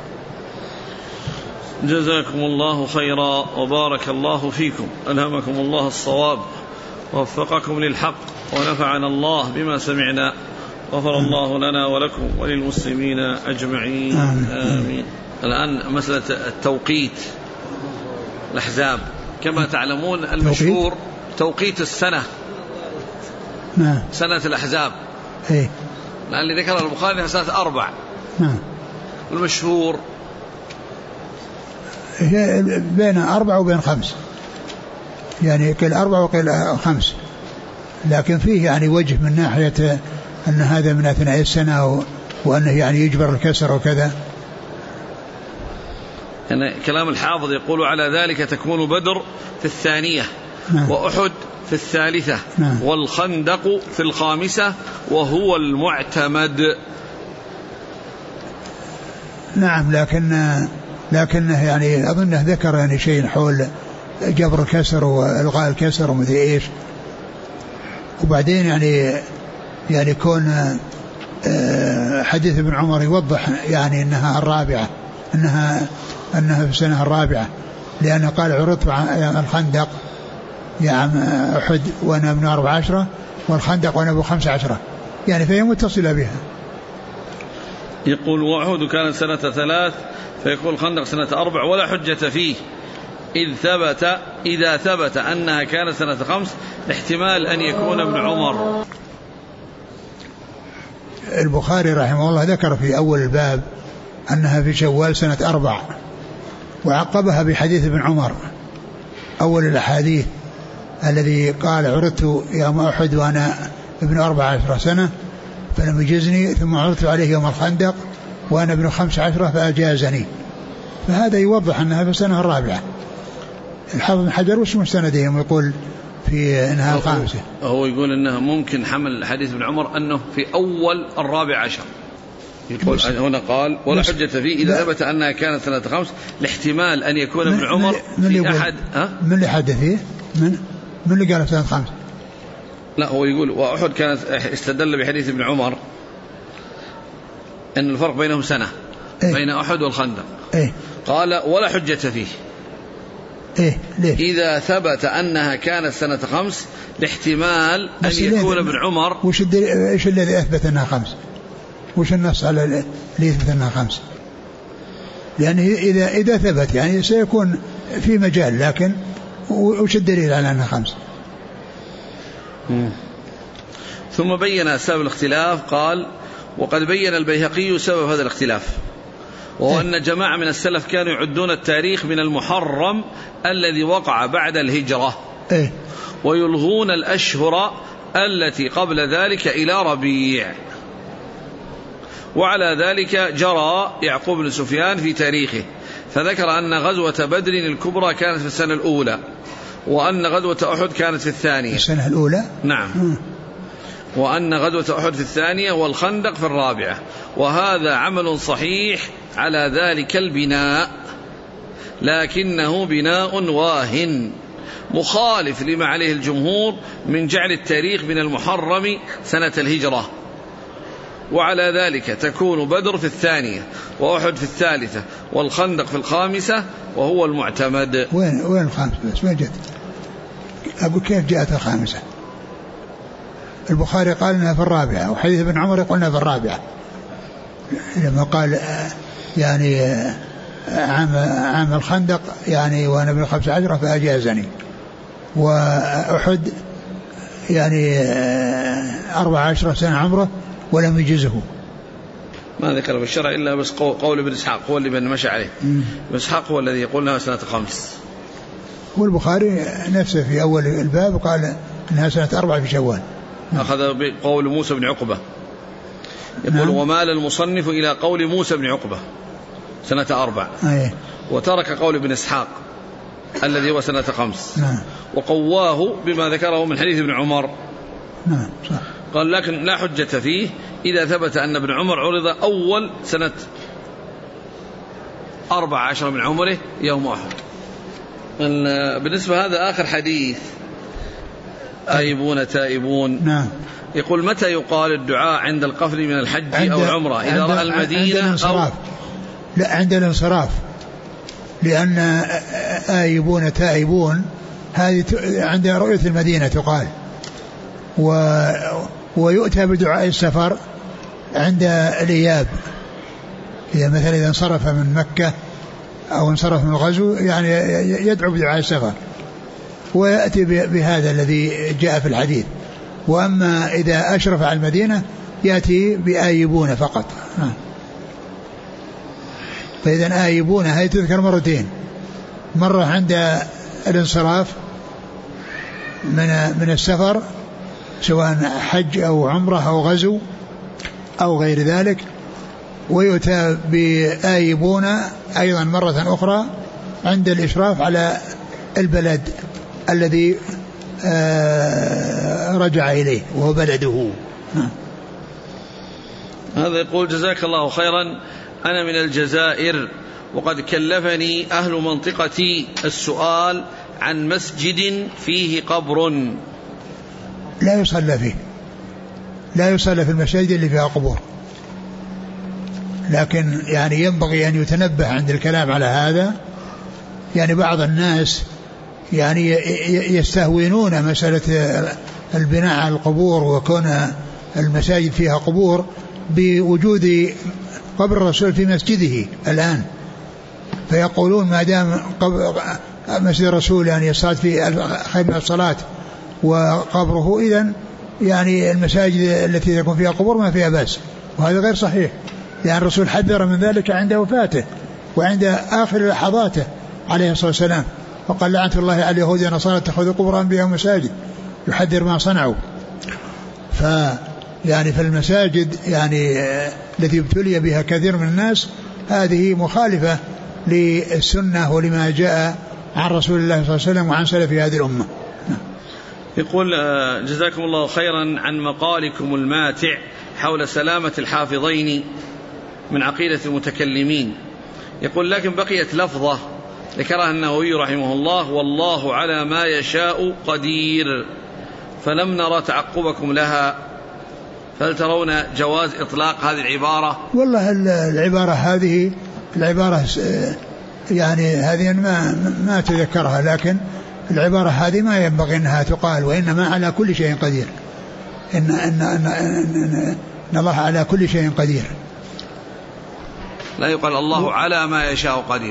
جزاكم الله خيرا وبارك الله فيكم، ألهمكم الله الصواب ووفقكم للحق ونفعنا الله بما سمعنا، غفر الله لنا ولكم وللمسلمين أجمعين. آمين. الآن مسألة التوقيت الأحزاب، كما تعلمون المشهور توقيت السنة.
نعم.
سنة الأحزاب لأن ذكر البخاري سنة 4.
نعم.
المشهور
هي بين 4 وبين 5، يعني قيل 4 وقيل 5، لكن فيه يعني وجه من ناحية أن هذا من أثناء السنة وأنه يعني يجبر الكسر وكذا.
يعني كلام الحافظ يقول على ذلك تكون بدر في 2 وأحد في 3 والخندق في 5 وهو المعتمد.
نعم. لكنه يعني أظنه ذكر يعني شيء حول جبر الكسر وإلغاء الكسر ومثل إيش. وبعدين يعني كون حديث ابن عمر يوضح يعني أنها الرابعة، أنها في السنة 4، لأنه قال عرضت عن الخندق يعني أحد وأنا ابن 14 والخندق وأنا ابن 15، يعني فهي متصلة بها.
يقول وأحد كانت سنة 3 فيكون الخندق سنة 4 ولا حجة فيه إذا ثبت أنها كانت سنة 5 احتمال أن يكون ابن عمر.
البخاري رحمه الله ذكر في أول الباب أنها في شوال سنة 4، وعقبها بحديث ابن عمر أول الأحاديث الذي قال عرضت يوم أحد وأنا ابن 14 سنة فلم يجزني، ثم عرضت عليه يوم الخندق وأنا ابن 15 فأجازني. فهذا يوضح أنها في السنة 4. الحافظ بن حجر وش مستندهم يقول في أنها الخامسة.
هو يقول أنها ممكن حمل حديث ابن عمر أنه في أول 14. يقول هنا قال ولا حجة فيه إذا ثبت أنها كانت سنة 5 لاحتمال أن يكون ابن عمر في أحد.
من اللي حدث فيه؟ من اللي قال سنة 5؟
لا هو يقول وأحد كانت استدل بحديث ابن عمر أن الفرق بينهم سنة.
إيه؟
بين أحد والخندق.
إيه؟
قال ولا حجة فيه.
إيه؟ ليش؟
إذا ثبت أنها كانت سنة 5 لاحتمال أن يكون ابن عمر.
إيش الذي أثبت أنها 5؟ وش النص على اللي يثبت أنها 5؟ لأن إذا ثبت يعني سيكون في مجال، لكن وش الدليل على أنها 5؟
ثم بين سبب الاختلاف. قال وقد بين البيهقي سبب هذا الاختلاف، وهو أن جماعة من السلف كانوا يعدون التاريخ من المحرم الذي وقع بعد الهجرة، ويلغون الأشهر التي قبل ذلك إلى ربيع. وعلى ذلك جرى يعقوب بن سفيان في تاريخه، فذكر أن غزوة بدر الكبرى كانت في السنة الأولى، وأن غزوة أحد كانت في الثانية.
السنة الأولى؟
نعم. وأن غزوة أحد في الثانية والخندق في الرابعة، وهذا عمل صحيح على ذلك البناء، لكنه بناء واهن مخالف لما عليه الجمهور من جعل التاريخ من المحرم سنة الهجرة. وعلى ذلك تكون بدر في الثانية وأحد في الثالثة والخندق في الخامسة، وهو المعتمد.
وين الخامسة؟ بس ما جت. أقول كيف جاءت الخامسة؟ البخاري قال انها في الرابعة، وحديث ابن عمر يقولنا في الرابعة، لما قال يعني عام الخندق يعني وانا ابن 15 فأجازني، وأحد يعني 14 سنة عمره ولم يجزه.
ما ذكر في الشرع إلا بس قول ابن إسحاق هو اللي مشى عليه. ابن إسحاق هو الذي يقولنا سنة 5.
والبخاري نفسه في أول الباب قال إنها سنة 4 في شوال.
أخذ بقول موسى بن عقبة، يقول ومال المصنف إلى قول موسى بن عقبة سنة 4. وترك قول ابن إسحاق الذي هو سنة 5. وقواه بما ذكره من حديث ابن عمر.
صح.
قال لكن لا حجة فيه إذا ثبت أن ابن عمر عرض أول سنة 14 من عمره يوم أحد. بالنسبة هذا آخر حديث آيبون تائبون. يقول متى يقال الدعاء عند القفل من الحج أو العمرة؟ إذا رأى المدينة أو
لا عند الانصراف، لأن آيبون تائبون هذه عند رؤية المدينة تقال، ويؤتى بدعاء السفر عند الإياب، إذا مثلا إذا انصرف من مكة أو انصرف من الغزو يعني يدعو بدعاء السفر، ويأتي بهذا الذي جاء في الحديث. وأما إذا أشرف على المدينة يأتي بآيبون فقط. فإذا آيبون هذه تذكر مرتين، مرة عند الانصراف من السفر سواء حج أو عمره أو غزو أو غير ذلك، ويؤتى بآيبون أيضا مرة أخرى عند الإشراف على البلد الذي رجع إليه وهو بلده.
هذا يقول جزاك الله خيرا، أنا من الجزائر وقد كلفني أهل منطقتي السؤال عن مسجد فيه قبر.
لا يصلى فيه، لا يصلى في المساجد اللي فيها قبور، لكن يعني ينبغي أن يتنبه عند الكلام على هذا. يعني بعض الناس يعني يستهونون مسألة البناء على القبور وكون المساجد فيها قبور بوجود قبر الرسول في مسجده الآن، فيقولون ما دام مسجد الرسول يعني الصلاة في خير من الصلاة وقبره، إذن يعني المساجد التي تكون فيها قبور ما فيها بأس، وهذا غير صحيح، لأن الرسول حذر من ذلك عند وفاته وعند آخر لحظاته عليه الصلاة والسلام، وقال لعنة الله على اليهود والنصارى اتخذوا قبور أنبيائهم مساجد، يحذر ما صنعوا. يعني في المساجد يعني التي ابتلي بها كثير من الناس هذه مخالفة للسنة ولما جاء عن رسول الله صلى الله عليه وسلم وعن سلف هذه الأمة.
يقول جزاكم الله خيرا عن مقالكم الماتع حول سلامة الحافظين من عقيدة المتكلمين. يقول لكن بقيت لفظة ذكرها النووي رحمه الله: والله على ما يشاء قدير، فلم نرى تعقبكم لها، فهل ترون جواز إطلاق هذه العبارة؟
والله العبارة هذه يعني هذه ما تذكرها، لكن العبارة هذه ما ينبغي أنها تقال، وإنما على كل شيء قدير. إن الله على كل شيء قدير،
لا يقال الله على ما يشاء قدير.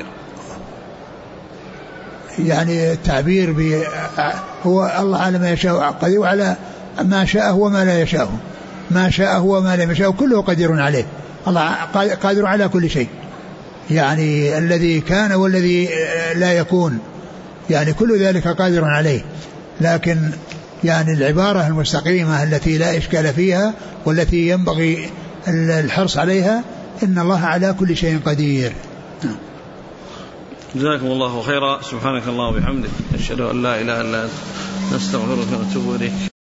يعني التعبير هو الله على ما يشاء قدير، وعلى ما شاء هو ما لا يشاء، ما شاء هو ما لا يشاء، كله قدير عليه. الله قادر على كل شيء، يعني الذي كان والذي لا يكون، يعني كل ذلك قادر عليه. لكن يعني العبارة المستقيمة التي لا إشكال فيها والتي ينبغي الحرص عليها: إن الله على كل شيء قدير.
جزاكم الله خيرا. سبحانك الله وبحمدك، نشهد أن لا إله إلا أنت، نستغفرك ونتوب إليك.